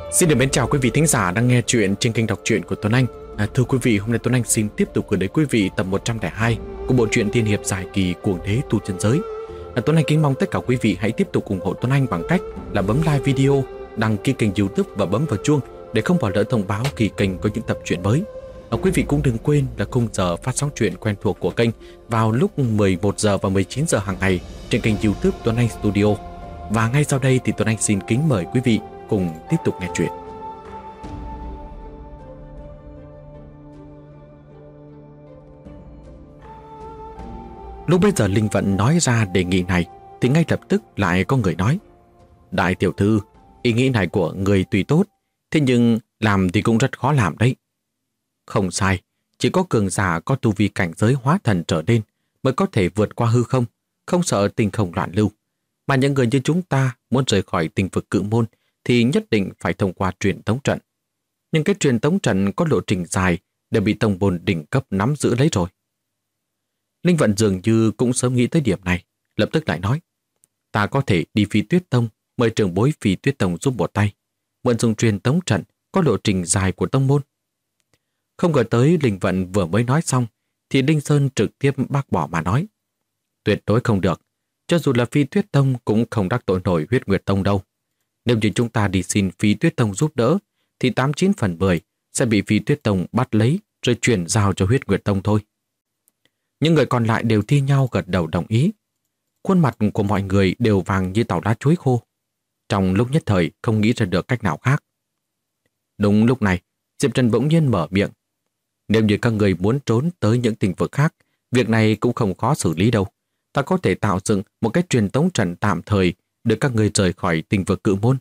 Xin được mến chào quý vị thính giả đang nghe chuyện trên kênh đọc truyện của Tuấn Anh. Thưa quý vị, hôm nay Tuấn Anh xin tiếp tục gửi đến quý vị tập 102 của bộ truyện tiên hiệp dài kỳ Cuồng Đế Tu Chân Giới. Tuấn Anh kính mong tất cả quý vị hãy tiếp tục ủng hộ Tuấn Anh bằng cách là bấm like video, đăng ký kênh YouTube và bấm vào chuông để không bỏ lỡ thông báo khi kênh có những tập truyện mới. Quý vị cũng đừng quên là khung giờ phát sóng truyện quen thuộc của kênh vào lúc 11 giờ và 19 giờ hàng ngày trên kênh YouTube Tuấn Anh Studio. Và ngay sau đây thì Tuấn Anh xin kính mời quý vị cùng tiếp tục nghe chuyện. Lúc bây giờ Linh Vận nói ra đề nghị này thì ngay lập tức lại có người nói: Đại tiểu thư, ý nghĩ này của người tùy tốt, thế nhưng làm thì cũng rất khó làm đấy. Không sai, chỉ có cường giả có tu vi cảnh giới hóa thần trở lên mới có thể vượt qua hư không, không sợ tinh không loạn lưu. Mà những người như chúng ta muốn rời khỏi tinh vực Cự Môn thì nhất định phải thông qua truyền tống trận. Nhưng cái truyền tống trận có lộ trình dài đều bị tông môn đỉnh cấp nắm giữ lấy rồi. Linh Vận dường như cũng sớm nghĩ tới điểm này, lập tức lại nói: Ta có thể đi Phi Tuyết Tông, mời trưởng bối Phi Tuyết Tông giúp một tay, mượn dùng truyền tống trận có lộ trình dài của tông môn. Không ngờ tới Linh Vận vừa mới nói xong thì Đinh Sơn trực tiếp bác bỏ mà nói: Tuyệt đối không được, cho dù là Phi Tuyết Tông cũng không đắc tội nổi Huyết Nguyệt Tông đâu. Nếu như chúng ta đi xin Phi Tuyết Tông giúp đỡ thì 89 phần 10 sẽ bị Phi Tuyết Tông bắt lấy rồi chuyển giao cho Huyết Nguyệt Tông thôi. Những người còn lại đều thi nhau gật đầu đồng ý. Khuôn mặt của mọi người đều vàng như tàu lá chuối khô. Trong lúc nhất thời không nghĩ ra được cách nào khác. Đúng lúc này, Diệp Trần bỗng nhiên mở miệng: Nếu như các người muốn trốn tới những tỉnh vực khác, việc này cũng không khó xử lý đâu. Ta có thể tạo dựng một cái truyền tống trận tạm thời để các người rời khỏi tỉnh vực Cự Môn.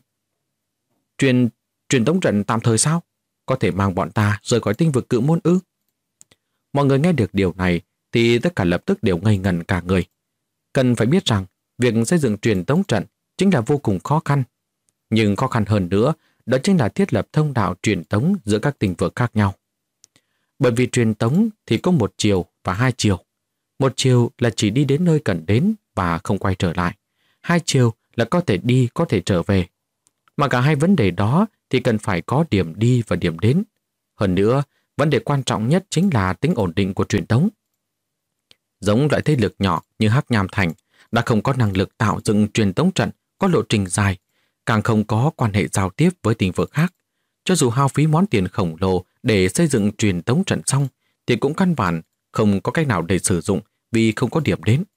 Truyền tống trận tạm thời sao? Có thể mang bọn ta rời khỏi tinh vực Cự Môn ư? Mọi người nghe được điều này thì tất cả lập tức đều ngây ngẩn cả người. Cần phải biết rằng việc xây dựng truyền tống trận chính là vô cùng khó khăn. Nhưng khó khăn hơn nữa đó chính là thiết lập thông đạo truyền tống giữa các tinh vực khác nhau. Bởi vì truyền tống thì có một chiều và hai chiều. Một chiều là chỉ đi đến nơi cần đến và không quay trở lại. Hai chiều là có thể đi, có thể trở về. Mà cả hai vấn đề đó thì cần phải có điểm đi và điểm đến. Hơn nữa, vấn đề quan trọng nhất chính là tính ổn định của truyền tống. Giống loại thế lực nhỏ như Hắc Nham Thành đã không có năng lực tạo dựng truyền tống trận có lộ trình dài, càng không có quan hệ giao tiếp với tinh vực khác. Cho dù hao phí món tiền khổng lồ để xây dựng truyền tống trận xong thì cũng căn bản không có cách nào để sử dụng vì không có điểm đến.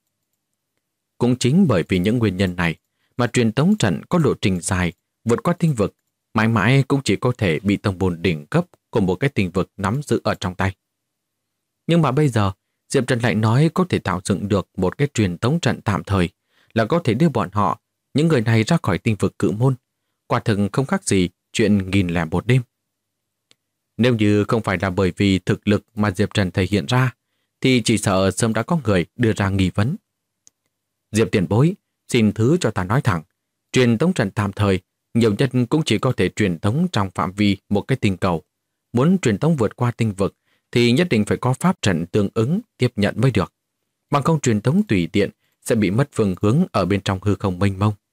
Cũng chính bởi vì những nguyên nhân này mà truyền tống trận có lộ trình dài vượt qua tinh vực mãi mãi cũng chỉ có thể bị tông môn đỉnh cấp của một cái tinh vực nắm giữ ở trong tay. Nhưng mà bây giờ Diệp Trần lại nói có thể tạo dựng được một cái truyền tống trận tạm thời, là có thể đưa bọn họ, những người này ra khỏi tinh vực Cự Môn. Quả thực không khác gì chuyện 1001 đêm. Nếu như không phải là bởi vì thực lực mà Diệp Trần thể hiện ra thì chỉ sợ sớm đã có người đưa ra nghi vấn. Diệp tiền bối, xin thứ cho ta nói thẳng, truyền tống trận tạm thời nhiều nhất cũng chỉ có thể truyền tống trong phạm vi một cái tinh cầu. Muốn truyền tống vượt qua tinh vực thì nhất định phải có pháp trận tương ứng tiếp nhận mới được. Bằng không truyền tống tùy tiện sẽ bị mất phương hướng ở bên trong hư không mênh mông.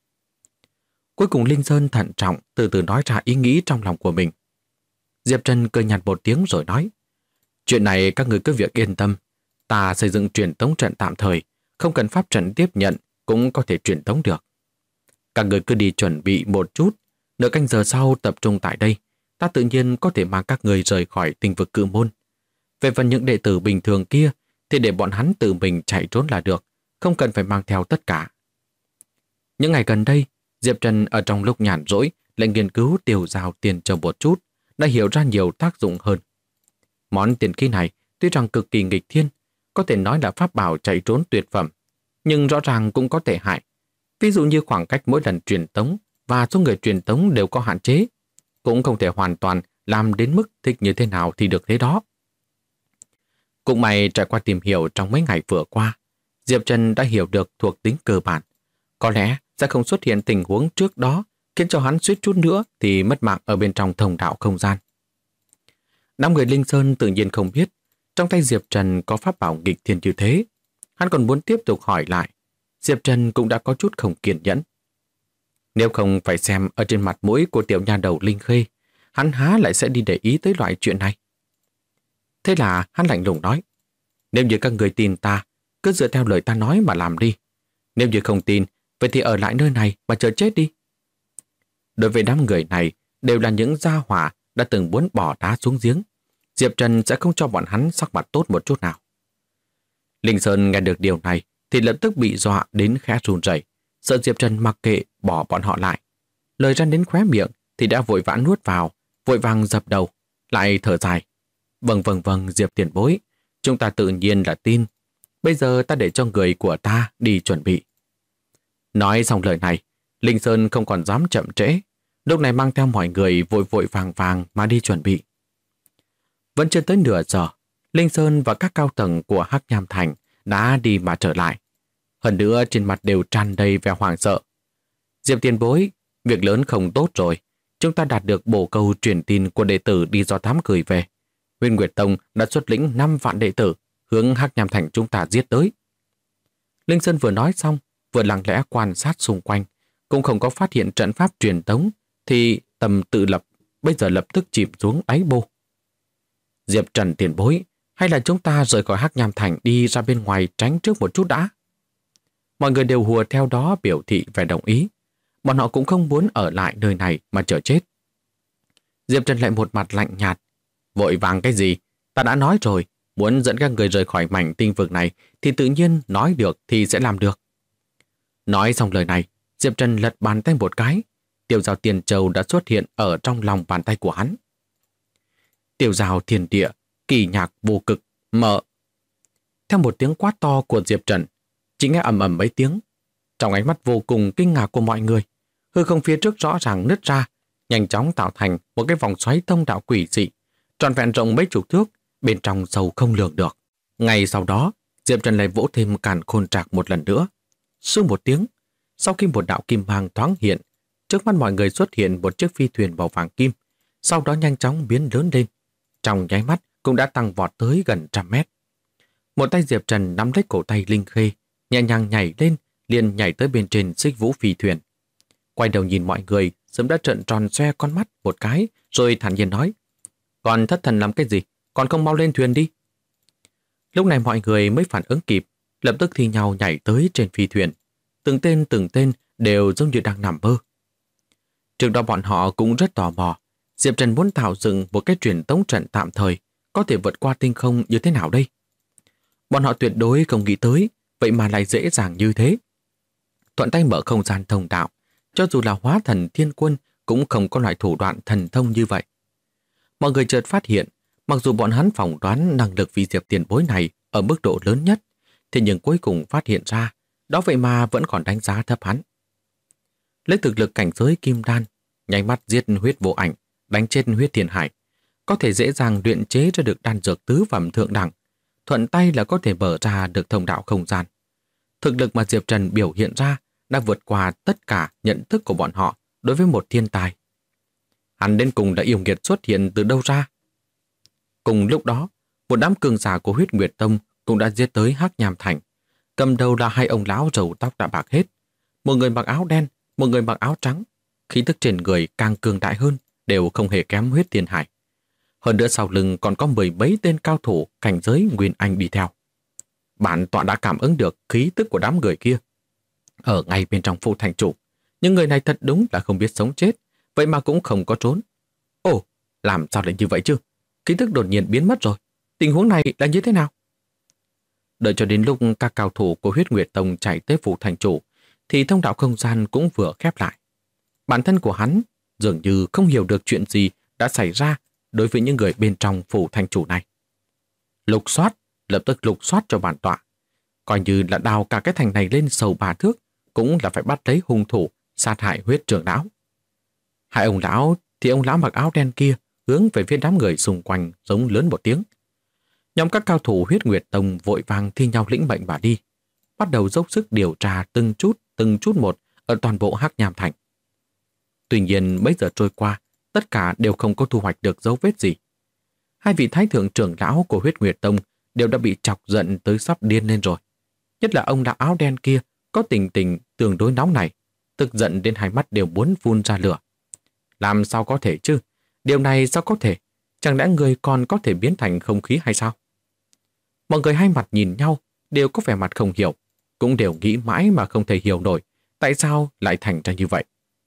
Cuối cùng Linh Sơn thận trọng từ từ nói ra ý nghĩ trong lòng của mình. Diệp Trần cười nhạt một tiếng rồi nói: Chuyện này các người cứ việc yên tâm. Ta xây dựng truyền tống trận tạm thời, không cần pháp trận tiếp nhận cũng có thể truyền tống được. Các người cứ đi chuẩn bị một chút, nửa canh giờ sau tập trung tại đây, ta tự nhiên có thể mang các người rời khỏi tinh vực Cự Môn. Về phần những đệ tử bình thường kia thì để bọn hắn tự mình chạy trốn là được, không cần phải mang theo tất cả. Những ngày gần đây, Diệp Trần ở trong lúc nhàn rỗi lại nghiên cứu tiêu dao tiền châu một chút, đã hiểu ra nhiều tác dụng hơn. Món tiền khí này tuy rằng cực kỳ nghịch thiên, có thể nói là pháp bảo chạy trốn tuyệt phẩm, nhưng rõ ràng cũng có tệ hại. Ví dụ như khoảng cách mỗi lần truyền tống và số người truyền tống đều có hạn chế, cũng không thể hoàn toàn làm đến mức thích như thế nào thì được thế đó. Cũng may trải qua tìm hiểu trong mấy ngày vừa qua, Diệp Trần đã hiểu được thuộc tính cơ bản. Có lẽ sẽ không xuất hiện tình huống trước đó khiến cho hắn suýt chút nữa thì mất mạng ở bên trong thông đạo không gian. Đám người Linh Sơn tự nhiên không biết trong tay Diệp Trần có pháp bảo nghịch thiên như thế. Hắn còn muốn tiếp tục hỏi lại. Diệp Trần cũng đã có chút không kiên nhẫn. Nếu không phải xem ở trên mặt mũi của tiểu nha đầu Linh Khê, hắn há lại sẽ đi để ý tới loại chuyện này. Thế là hắn lạnh lùng nói, nếu như các người tin ta, cứ dựa theo lời ta nói mà làm đi. Nếu như không tin, vậy thì ở lại nơi này mà chờ chết đi. Đối với đám người này, đều là những gia hỏa đã từng muốn bỏ đá xuống giếng. Diệp Trần sẽ không cho bọn hắn sắc mặt tốt một chút nào. Linh Sơn nghe được điều này thì lập tức bị dọa đến khẽ run rẩy, sợ Diệp Trần mặc kệ bỏ bọn họ lại. Lời ra đến khóe miệng thì đã vội vã nuốt vào, vội vàng dập đầu, lại thở dài. Vâng, Diệp tiền bối, chúng ta tự nhiên là tin. Bây giờ ta để cho người của ta đi chuẩn bị. Nói xong lời này, Linh Sơn không còn dám chậm trễ, lúc này mang theo mọi người vội vội vàng mà đi chuẩn bị. Vẫn chưa tới nửa giờ, Linh Sơn và các cao tầng của Hắc Nham Thành đã đi mà trở lại. Hơn nữa trên mặt đều tràn đầy vẻ hoảng sợ. Diệp tiền bối, việc lớn không tốt rồi. Chúng ta đạt được bổ câu truyền tin của đệ tử đi do thám gửi về. Huyền Nguyệt Tông đã xuất lĩnh 5 vạn đệ tử hướng Hắc Nham Thành chúng ta giết tới. Linh Sơn vừa nói xong, vừa lặng lẽ quan sát xung quanh, cũng không có phát hiện trận pháp truyền tống, thì tầm tự lập bây giờ lập tức chìm xuống đáy bô. Diệp Trần tiền bối, hay là chúng ta rời khỏi Hắc Nham Thành đi ra bên ngoài tránh trước một chút đã? Mọi người đều hùa theo đó biểu thị vẻ đồng ý. Bọn họ cũng không muốn ở lại nơi này mà chờ chết. Diệp Trần lại một mặt lạnh nhạt. Vội vàng cái gì? Ta đã nói rồi, muốn dẫn các người rời khỏi mảnh tinh vực này thì tự nhiên nói được thì sẽ làm được. Nói xong lời này, Diệp Trần lật bàn tay một cái. Tiêu Giao Tiền Châu đã xuất hiện ở trong lòng bàn tay của hắn. Tiêu Giao Thiên Địa, kỳ nhạc vô cực, mở. Theo một tiếng quát to của Diệp Trần, chỉ nghe ầm ầm mấy tiếng. Trong ánh mắt vô cùng kinh ngạc của mọi người, hư không phía trước rõ ràng nứt ra, nhanh chóng tạo thành một cái vòng xoáy thông đạo quỷ dị, tròn vẹn rộng mấy chục thước, bên trong sâu không lường được. Ngay sau đó, Diệp Trần lại vỗ thêm càn khôn trạc một lần nữa. Sương một tiếng, sau khi một đạo kim mang thoáng hiện, trước mắt mọi người xuất hiện một chiếc phi thuyền màu vàng kim, sau đó nhanh chóng biến lớn lên. Trong nháy mắt cũng đã tăng vọt tới gần 100 mét. Một tay Diệp Trần nắm lấy cổ tay Linh Khê, nhẹ nhàng nhảy lên, liền nhảy tới bên trên xích vũ phi thuyền. Quay đầu nhìn mọi người, sớm đã trợn tròn xoe con mắt một cái, rồi thản nhiên nói, còn thất thần làm cái gì, còn không mau lên thuyền đi. Lúc này mọi người mới phản ứng kịp, lập tức thi nhau nhảy tới trên phi thuyền. Từng tên đều giống như đang nằm mơ. Trước đó bọn họ cũng rất tò mò, Diệp Trần muốn tạo dựng một cái truyền tống trận tạm thời, có thể vượt qua tinh không như thế nào đây? Bọn họ tuyệt đối không nghĩ tới, vậy mà lại dễ dàng như thế. Thuận tay mở không gian thông đạo, cho dù là hóa thần thiên quân cũng không có loại thủ đoạn thần thông như vậy. Mọi người chợt phát hiện, mặc dù bọn hắn phỏng đoán năng lực vì Diệp tiền bối này ở mức độ lớn nhất, thế nhưng cuối cùng phát hiện ra, đó vậy mà vẫn còn đánh giá thấp hắn. Lấy thực lực cảnh giới kim đan, nháy mắt giết huyết vô ảnh, đánh chết huyết thiên hải, có thể dễ dàng luyện chế ra được đan dược tứ phẩm thượng đẳng, thuận tay là có thể mở ra được thông đạo không gian. Thực lực mà Diệp Trần biểu hiện ra đã vượt qua tất cả nhận thức của bọn họ đối với một thiên tài. Hắn đến cùng đã yêu nghiệt xuất hiện từ đâu ra? Cùng lúc đó, một đám cường giả của Huyết Nguyệt Tông cũng đã giết tới Hắc Nham Thành. Cầm đầu là hai ông lão râu tóc đã bạc hết. Một người mặc áo đen, một người mặc áo trắng. Khí tức trên người càng cường đại hơn, đều không hề kém Huyết Thiên Hải. Hơn nữa sau lưng còn có 10 mấy tên cao thủ cảnh giới Nguyên Anh đi theo. Bản tọa đã cảm ứng được khí tức của đám người kia. Ở ngay bên trong phủ thành chủ, những người này thật đúng là không biết sống chết, vậy mà cũng không có trốn. Ồ, làm sao lại như vậy chứ? Khí tức đột nhiên biến mất rồi. Tình huống này là như thế nào? Đợi cho đến lúc các cao thủ của Huyết Nguyệt Tông chạy tới phủ thành chủ, thì thông đạo không gian cũng vừa khép lại. Bản thân của hắn dường như không hiểu được chuyện gì đã xảy ra đối với những người bên trong phủ thành chủ này. Lục soát, lập tức lục soát cho bản tọa. Coi như là đào cả cái thành này lên sầu 3 thước, cũng là phải bắt lấy hung thủ sát hại Huyết trưởng lão. Hai ông lão thì ông lão mặc áo đen kia hướng về phía đám người xung quanh giống lớn một tiếng. Nhóm các cao thủ Huyết Nguyệt Tông vội vàng thi nhau lĩnh mệnh mà đi, bắt đầu dốc sức điều tra từng chút một ở toàn bộ Hắc Nham Thành. Tuy nhiên mấy giờ trôi qua, tất cả đều không có thu hoạch được dấu vết gì. Hai vị thái thượng trưởng lão của Huyết Nguyệt Tông đều đã bị chọc giận tới sắp điên lên rồi. Nhất là ông lão áo đen kia có tình tương đối nóng này. tức giận đến hai mắt đều muốn phun ra lửa. Làm sao có thể chứ? Điều này sao có thể? Chẳng lẽ người còn có thể biến thành không khí hay sao? Mọi người hai mặt nhìn nhau, đều có vẻ mặt không hiểu, cũng đều nghĩ mãi mà không thể hiểu nổi tại sao lại thành ra như vậy.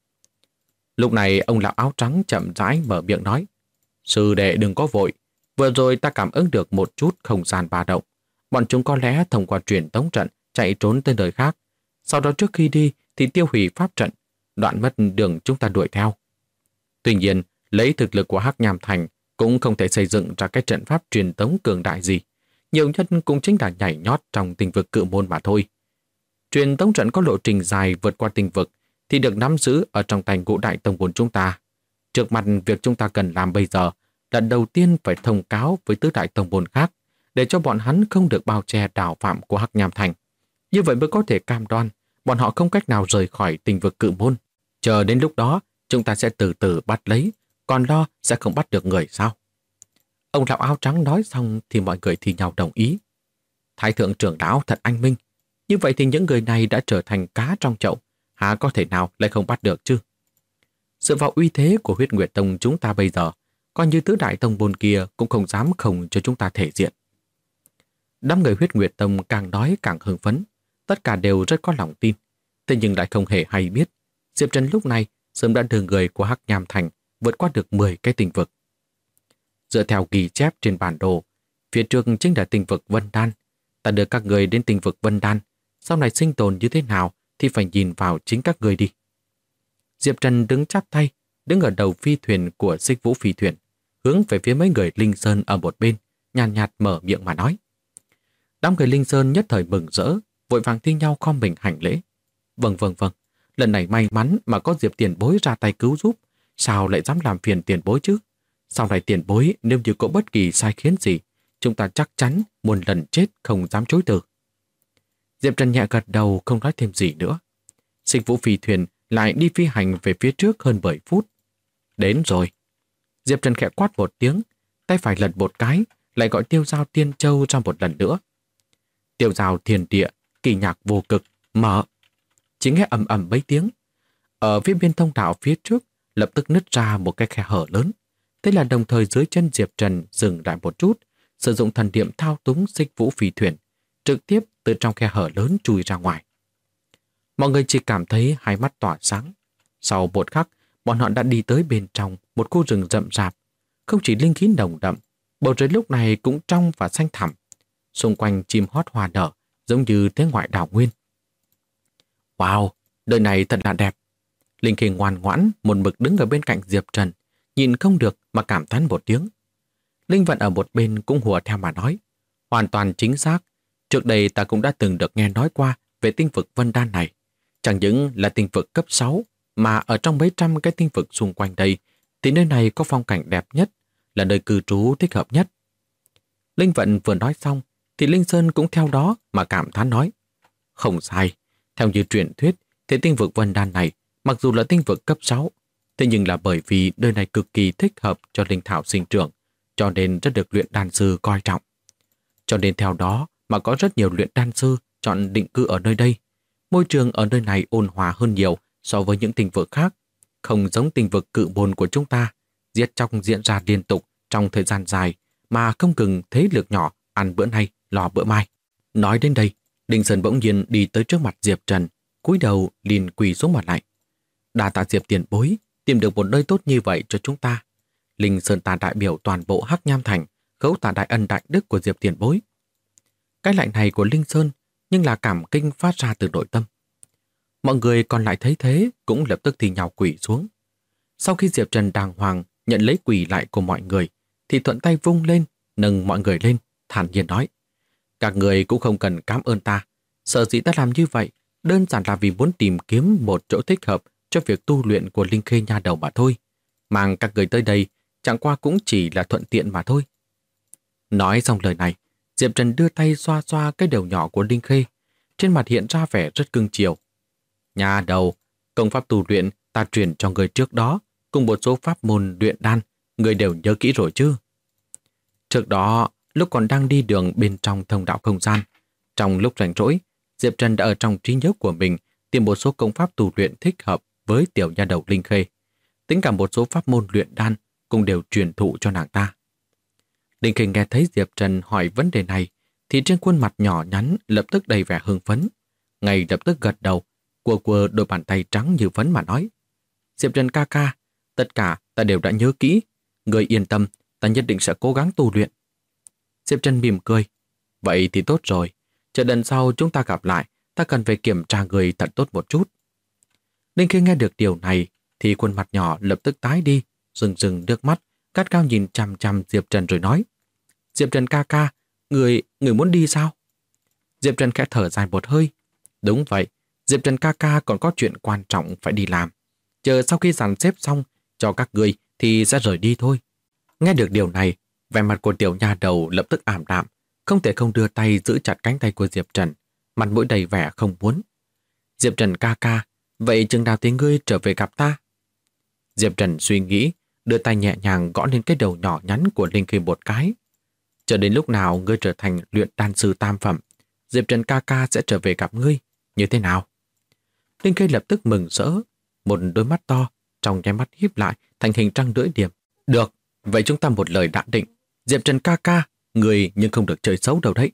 Lúc này ông lão áo trắng chậm rãi mở miệng nói: Sư đệ đừng có vội, vừa rồi ta cảm ứng được một chút không gian ba động. Bọn chúng có lẽ thông qua truyền tống trận chạy trốn tới nơi khác. Sau đó trước khi đi thì tiêu hủy pháp trận, đoạn mất đường chúng ta đuổi theo. Tuy nhiên, lấy thực lực của Hắc Nham Thành cũng không thể xây dựng ra cái trận pháp truyền tống cường đại gì. Nhiều nhất cũng chính là nhảy nhót trong tinh vực cự môn mà thôi. Truyền tống trận có lộ trình dài vượt qua tinh vực thì được nắm giữ ở trong tay ngũ đại tông môn chúng ta. Trước mặt việc chúng ta cần làm bây giờ là đầu tiên phải thông cáo với tứ đại tông môn khác để cho bọn hắn không được bao che đảo phạm của Hắc Nham Thành. Như vậy mới có thể cam đoan bọn họ không cách nào rời khỏi tinh vực cự môn. Chờ đến lúc đó chúng ta sẽ từ từ bắt lấy, còn lo sẽ không bắt được người sao? Ông lão áo trắng nói xong thì mọi người thì nhau đồng ý. Thái thượng trưởng lão thật anh minh. Như vậy thì những người này đã trở thành cá trong chậu, há có thể nào lại không bắt được chứ? Dựa vào uy thế của Huyết Nguyệt Tông chúng ta bây giờ, coi như tứ đại tông môn kia cũng không dám không cho chúng ta thể diện. Đám người Huyết Nguyệt Tông càng nói càng hưng phấn, tất cả đều rất có lòng tin. Thế nhưng lại không hề hay biết, Diệp Trần lúc này sớm đã đưa người của Hắc Nham Thành vượt qua được 10 cái tinh vực. Dựa theo ghi chép trên bản đồ, phía trước chính là tinh vực Vân Đan. Ta đưa các người đến tinh vực Vân Đan, sau này sinh tồn như thế nào thì phải nhìn vào chính các người đi. Diệp Trần đứng chắp tay, đứng ở đầu phi thuyền của Xích Vũ phi thuyền, hướng về phía mấy người Linh Sơn ở một bên, nhàn nhạt mở miệng mà nói. Đám người Linh Sơn nhất thời mừng rỡ, vội vàng thi nhau khom mình hành lễ. Vâng, lần này may mắn mà có Diệp tiền bối ra tay cứu giúp, sao lại dám làm phiền tiền bối chứ? Sau này tiền bối nếu như có bất kỳ sai khiến gì, chúng ta chắc chắn muôn lần chết không dám chối từ. Diệp Trần nhẹ gật đầu không nói thêm gì nữa. Xích Vũ phi thuyền lại đi phi hành về phía trước hơn 10 phút. Đến rồi. Diệp Trần khẽ quát một tiếng, tay phải lật một cái, lại gọi Tiêu Dao Tiên Châu ra một lần nữa. Tiêu Dao Thiên Địa, kỳ nhạc vô cực, mở. Chỉ nghe ầm ầm mấy tiếng. Ở phía bên thông đạo phía trước, lập tức nứt ra một cái khe hở lớn. Thế là đồng thời dưới chân Diệp Trần dừng lại một chút, sử dụng thần niệm thao túng Xích Vũ phi thuyền, trực tiếp từ trong khe hở lớn chui ra ngoài. Mọi người chỉ cảm thấy hai mắt tỏa sáng. Sau một khắc, bọn họ đã đi tới bên trong một khu rừng rậm rạp. Không chỉ linh khí nồng đậm, bầu trời lúc này cũng trong và xanh thẳm. Xung quanh chim hót hoa nở, giống như thế ngoại đảo nguyên. Wow, đời này thật là đẹp. Linh Khê ngoan ngoãn một mực đứng ở bên cạnh Diệp Trần, nhìn không được mà cảm thán một tiếng. Linh Vận ở một bên cũng hùa theo mà nói. Hoàn toàn chính xác. Trước đây ta cũng đã từng được nghe nói qua về tinh vực Vân Đan này. Chẳng những là tinh vực cấp 6, mà ở trong mấy trăm cái tinh vực xung quanh đây, thì nơi này có phong cảnh đẹp nhất, là nơi cư trú thích hợp nhất. Linh Vận vừa nói xong, thì Linh Sơn cũng theo đó mà cảm thán nói. Không sai, theo như truyền thuyết, thì tinh vực Vân Đan này, mặc dù là tinh vực cấp 6, thế nhưng là bởi vì nơi này cực kỳ thích hợp cho linh thảo sinh trưởng, cho nên rất được luyện đan sư coi trọng. Cho nên theo đó mà có rất nhiều luyện đan sư chọn định cư ở nơi đây. Môi trường ở nơi này ôn hòa hơn nhiều so với những tinh vực khác, không giống tinh vực cự môn của chúng ta, giết chóc diễn ra liên tục trong thời gian dài mà không ngừng thế lực nhỏ ăn bữa nay lo bữa mai. Nói đến đây, Linh Sơn bỗng nhiên đi tới trước mặt Diệp Trần, cúi đầu liền quỳ xuống mặt lại. Đa tạ Diệp tiền bối, tìm được một nơi tốt như vậy cho chúng ta. Linh Sơn ta đại biểu toàn bộ Hắc Nham Thành, khấu tạ đại ân đại đức của Diệp tiền bối. Cái lạnh này của Linh Sơn nhưng là cảm kinh phát ra từ nội tâm. Mọi người còn lại thấy thế cũng lập tức thì nhào quỳ xuống. Sau khi Diệp Trần đàng hoàng nhận lấy quỳ lại của mọi người, thì thuận tay vung lên, nâng mọi người lên, thản nhiên nói. Các người cũng không cần cảm ơn ta. Sở dĩ ta làm như vậy, đơn giản là vì muốn tìm kiếm một chỗ thích hợp cho việc tu luyện của Linh Khê nha đầu mà thôi. Mang các người tới đây, chẳng qua cũng chỉ là thuận tiện mà thôi. Nói xong lời này, Diệp Trần đưa tay xoa xoa cái đầu nhỏ của Linh Khê, trên mặt hiện ra vẻ rất cưng chiều. Nha đầu, công pháp tu luyện ta truyền cho người trước đó, cùng một số pháp môn luyện đan, người đều nhớ kỹ rồi chứ? Trước đó, lúc còn đang đi đường bên trong thông đạo không gian, trong lúc rảnh rỗi, Diệp Trần đã ở trong trí nhớ của mình tìm một số công pháp tu luyện thích hợp với tiểu nha đầu Linh Khê. Tính cả một số pháp môn luyện đan cũng đều truyền thụ cho nàng ta. Linh Khê nghe thấy Diệp Trần hỏi vấn đề này thì trên khuôn mặt nhỏ nhắn lập tức đầy vẻ hưng phấn. Ngay lập tức gật đầu, quơ đôi bàn tay trắng như phấn mà nói: Diệp Trần ca ca, tất cả ta đều đã nhớ kỹ. Người yên tâm, ta nhất định sẽ cố gắng tu luyện. Diệp Trần mỉm cười: Vậy thì tốt rồi. Chờ lần sau chúng ta gặp lại, ta cần phải kiểm tra người thật tốt một chút. Linh Khê nghe được điều này thì khuôn mặt nhỏ lập tức tái đi, rừng nước mắt, gắt gao nhìn chằm chằm Diệp Trần rồi nói: Diệp Trần ca ca, người muốn đi sao? Diệp Trần khẽ thở dài một hơi. Đúng vậy, Diệp Trần ca ca còn có chuyện quan trọng phải đi làm. Chờ sau khi dàn xếp xong cho các người thì sẽ rời đi thôi. Nghe được điều này, vẻ mặt của tiểu nha đầu lập tức ảm đạm, không thể không đưa tay giữ chặt cánh tay của Diệp Trần, mặt mũi đầy vẻ không muốn. Diệp Trần ca ca, vậy chừng nào thì ngươi trở về gặp ta? Diệp Trần suy nghĩ, đưa tay nhẹ nhàng gõ lên cái đầu nhỏ nhắn của Linh Khê một cái. Chờ đến lúc nào ngươi trở thành luyện đan sư tam phẩm, Diệp Trần ca ca sẽ trở về gặp ngươi, như thế nào? Linh Khê lập tức mừng rỡ, một đôi mắt to, trong nháy mắt híp lại thành hình trăng lưỡi liềm. Được, vậy chúng ta một lời đã định. Diệp Trần ca ca, người nhưng không được chơi xấu đâu đấy.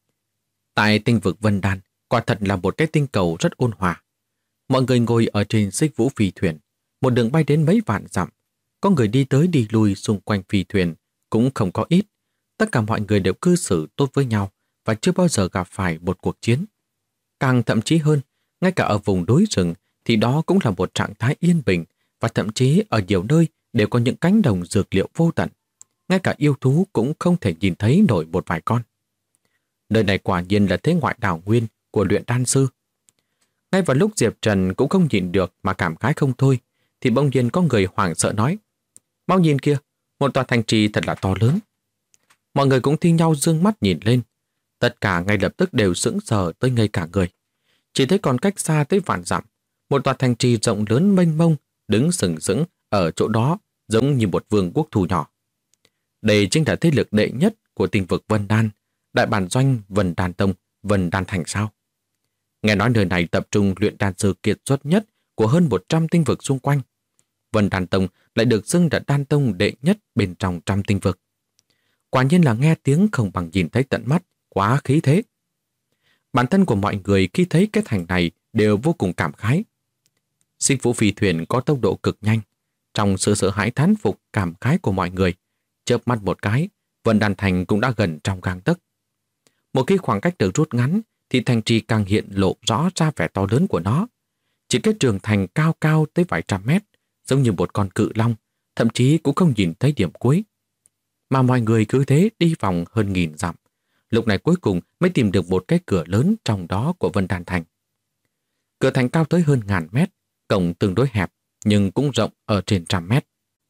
Tại tinh vực Vân Đan, quả thật là một cái tinh cầu rất ôn hòa. Mọi người ngồi ở trên xích vũ phi thuyền, một đường bay đến mấy vạn dặm. Có người đi tới đi lui xung quanh phi thuyền, cũng không có ít. Tất cả mọi người đều cư xử tốt với nhau và chưa bao giờ gặp phải một cuộc chiến. Càng thậm chí hơn, ngay cả ở vùng núi rừng thì đó cũng là một trạng thái yên bình, và thậm chí ở nhiều nơi đều có những cánh đồng dược liệu vô tận. Ngay cả yêu thú cũng không thể nhìn thấy nổi một vài con. Nơi này quả nhiên là thế ngoại đảo nguyên của luyện đan sư. Ngay vào lúc Diệp Trần cũng không nhịn được mà cảm khái không thôi, thì bỗng nhiên có người hoảng sợ nói: Mau nhìn kia, một tòa thành trì thật là to lớn. Mọi người cũng thi nhau dương mắt nhìn lên. Tất cả ngay lập tức đều sững sờ tới ngây cả người. Chỉ thấy còn cách xa tới vạn dặm, một tòa thành trì rộng lớn mênh mông đứng sừng sững ở chỗ đó, giống như một vương quốc thu nhỏ. Đây chính là thế lực đệ nhất của tinh vực Vân Đan, đại bản doanh Vân Đan Tông, Vân Đan Thành sao? Nghe nói nơi này tập trung luyện đan sư kiệt xuất nhất của hơn 100 tinh vực xung quanh. Vân Đan Tông lại được xưng là đan tông đệ nhất bên trong trăm tinh vực. Quả nhiên là nghe tiếng không bằng nhìn thấy tận mắt, quá khí thế. Bản thân của mọi người khi thấy cái thành này đều vô cùng cảm khái. Xích vũ phi thuyền có tốc độ cực nhanh. Trong sự sợ hãi thán phục cảm khái của mọi người, chớp mắt một cái, Vân Đan Thành cũng đã gần trong gang tấc. Một khi khoảng cách được rút ngắn, thì thành trì càng hiện lộ rõ ra vẻ to lớn của nó. Chỉ cái tường thành cao cao tới vài trăm mét, giống như một con cự long, thậm chí cũng không nhìn thấy điểm cuối. Mà mọi người cứ thế đi vòng hơn 1000 dặm. Lúc này cuối cùng mới tìm được một cái cửa lớn trong đó của Vân Đan Thành. Cửa thành cao tới hơn 1000 mét, cổng tương đối hẹp, nhưng cũng rộng ở trên 100 mét.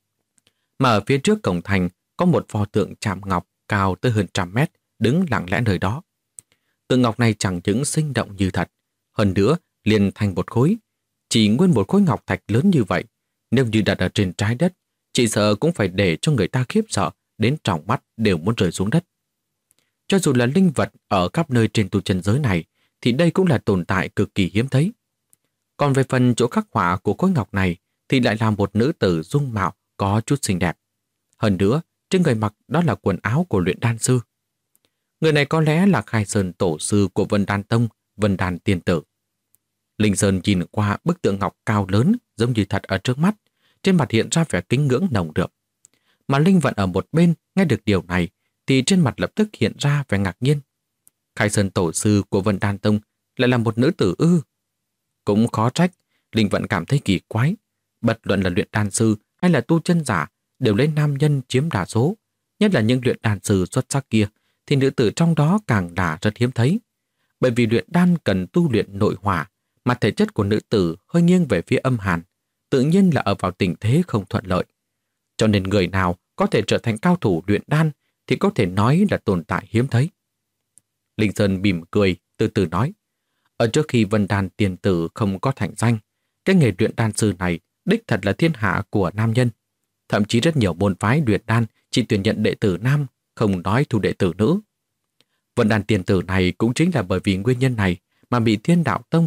Mà ở phía trước cổng thành có một pho tượng chạm ngọc cao tới hơn 100 mét, đứng lặng lẽ nơi đó. Tượng ngọc này chẳng những sinh động như thật, hơn nữa liền thành một khối. Chỉ nguyên một khối ngọc thạch lớn như vậy, nếu như đặt ở trên trái đất, chỉ sợ cũng phải để cho người ta khiếp sợ đến tròng mắt đều muốn rơi xuống đất. Cho dù là linh vật ở khắp nơi trên tu chân giới này, thì đây cũng là tồn tại cực kỳ hiếm thấy. Còn về phần chỗ khắc họa của khối ngọc này, thì lại là một nữ tử dung mạo có chút xinh đẹp. Hơn nữa, trên người mặc đó là quần áo của luyện đan sư. Người này có lẽ là Khai Sơn tổ sư của Vân Đan Tông, Vân Đan Tiên Tử. Linh Sơn nhìn qua bức tượng ngọc cao lớn giống như thật ở trước mắt, trên mặt hiện ra vẻ kính ngưỡng nồng đượm. Mà Linh Vận ở một bên nghe được điều này thì trên mặt lập tức hiện ra vẻ ngạc nhiên. Khai Sơn tổ sư của Vân Đan Tông lại là một nữ tử ư? Cũng khó trách, Linh Vận cảm thấy kỳ quái. Bất luận là luyện đan sư hay là tu chân giả đều lấy nam nhân chiếm đa số, nhất là những luyện đan sư xuất sắc kia thì nữ tử trong đó càng là rất hiếm thấy. Bởi vì luyện đan cần tu luyện nội hỏa, mà thể chất của nữ tử hơi nghiêng về phía âm hàn, tự nhiên là ở vào tình thế không thuận lợi. Cho nên người nào có thể trở thành cao thủ luyện đan thì có thể nói là tồn tại hiếm thấy. Linh Sơn mỉm cười, từ từ nói, ở trước khi Vân Đan Tiên Tử không có thành danh, cái nghề luyện đan sư này đích thật là thiên hạ của nam nhân. Thậm chí rất nhiều môn phái luyện đan chỉ tuyển nhận đệ tử nam, không nói thu đệ tử nữ. Vân Đan Tiên Tử này cũng chính là bởi vì nguyên nhân này mà bị Thiên Đạo Tông,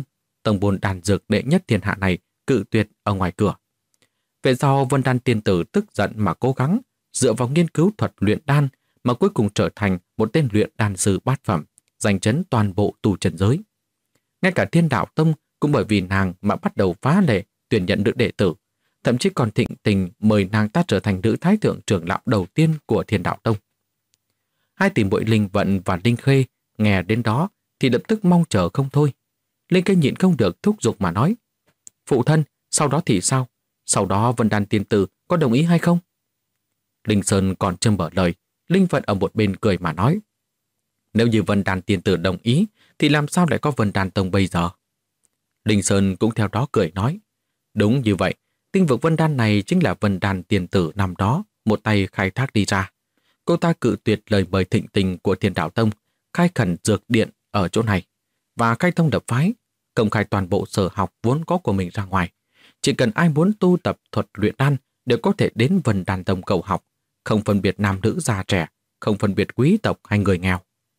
tông môn đan dược đệ nhất thiên hạ này cự tuyệt ở ngoài cửa. Về sau Vân Đan tiên tử tức giận mà cố gắng, dựa vào nghiên cứu thuật luyện đan mà cuối cùng trở thành một tên luyện đan sư bát phẩm, giành chấn toàn bộ tu chân giới. Ngay cả Thiên Đạo Tông cũng bởi vì nàng mà bắt đầu phá lệ tuyển nhận nữ đệ tử, thậm chí còn thịnh tình mời nàng ta trở thành nữ thái thượng trưởng lão đầu tiên của Thiên Đạo Tông. Hai tỷ muội Linh Vận và Linh Khê nghe đến đó thì lập tức mong chờ không thôi. Linh Khê nhịn không được thúc giục mà nói: "Phụ thân, sau đó thì sao? Sau đó Vân Đan tiên tử có đồng ý hay không?" Linh Sơn còn chưa mở lời, Linh Vận ở một bên cười mà nói: "Nếu như Vân Đan tiên tử đồng ý thì làm sao lại có Vân Đan Tông bây giờ?" Linh Sơn cũng theo đó cười nói: "Đúng như vậy, tinh vực Vân Đan này chính là Vân Đan tiên tử năm đó một tay khai thác đi ra. Cô ta cự tuyệt lời mời thịnh tình của Thiên Đạo Tông, khai khẩn dược điện ở chỗ này và khai thông đập phái, công khai toàn bộ sở học vốn có của mình ra ngoài. Chỉ cần ai muốn tu tập thuật luyện đan đều có thể đến Vân Đan Tông cầu học, không phân biệt nam nữ già trẻ, không phân biệt quý tộc hay người nghèo."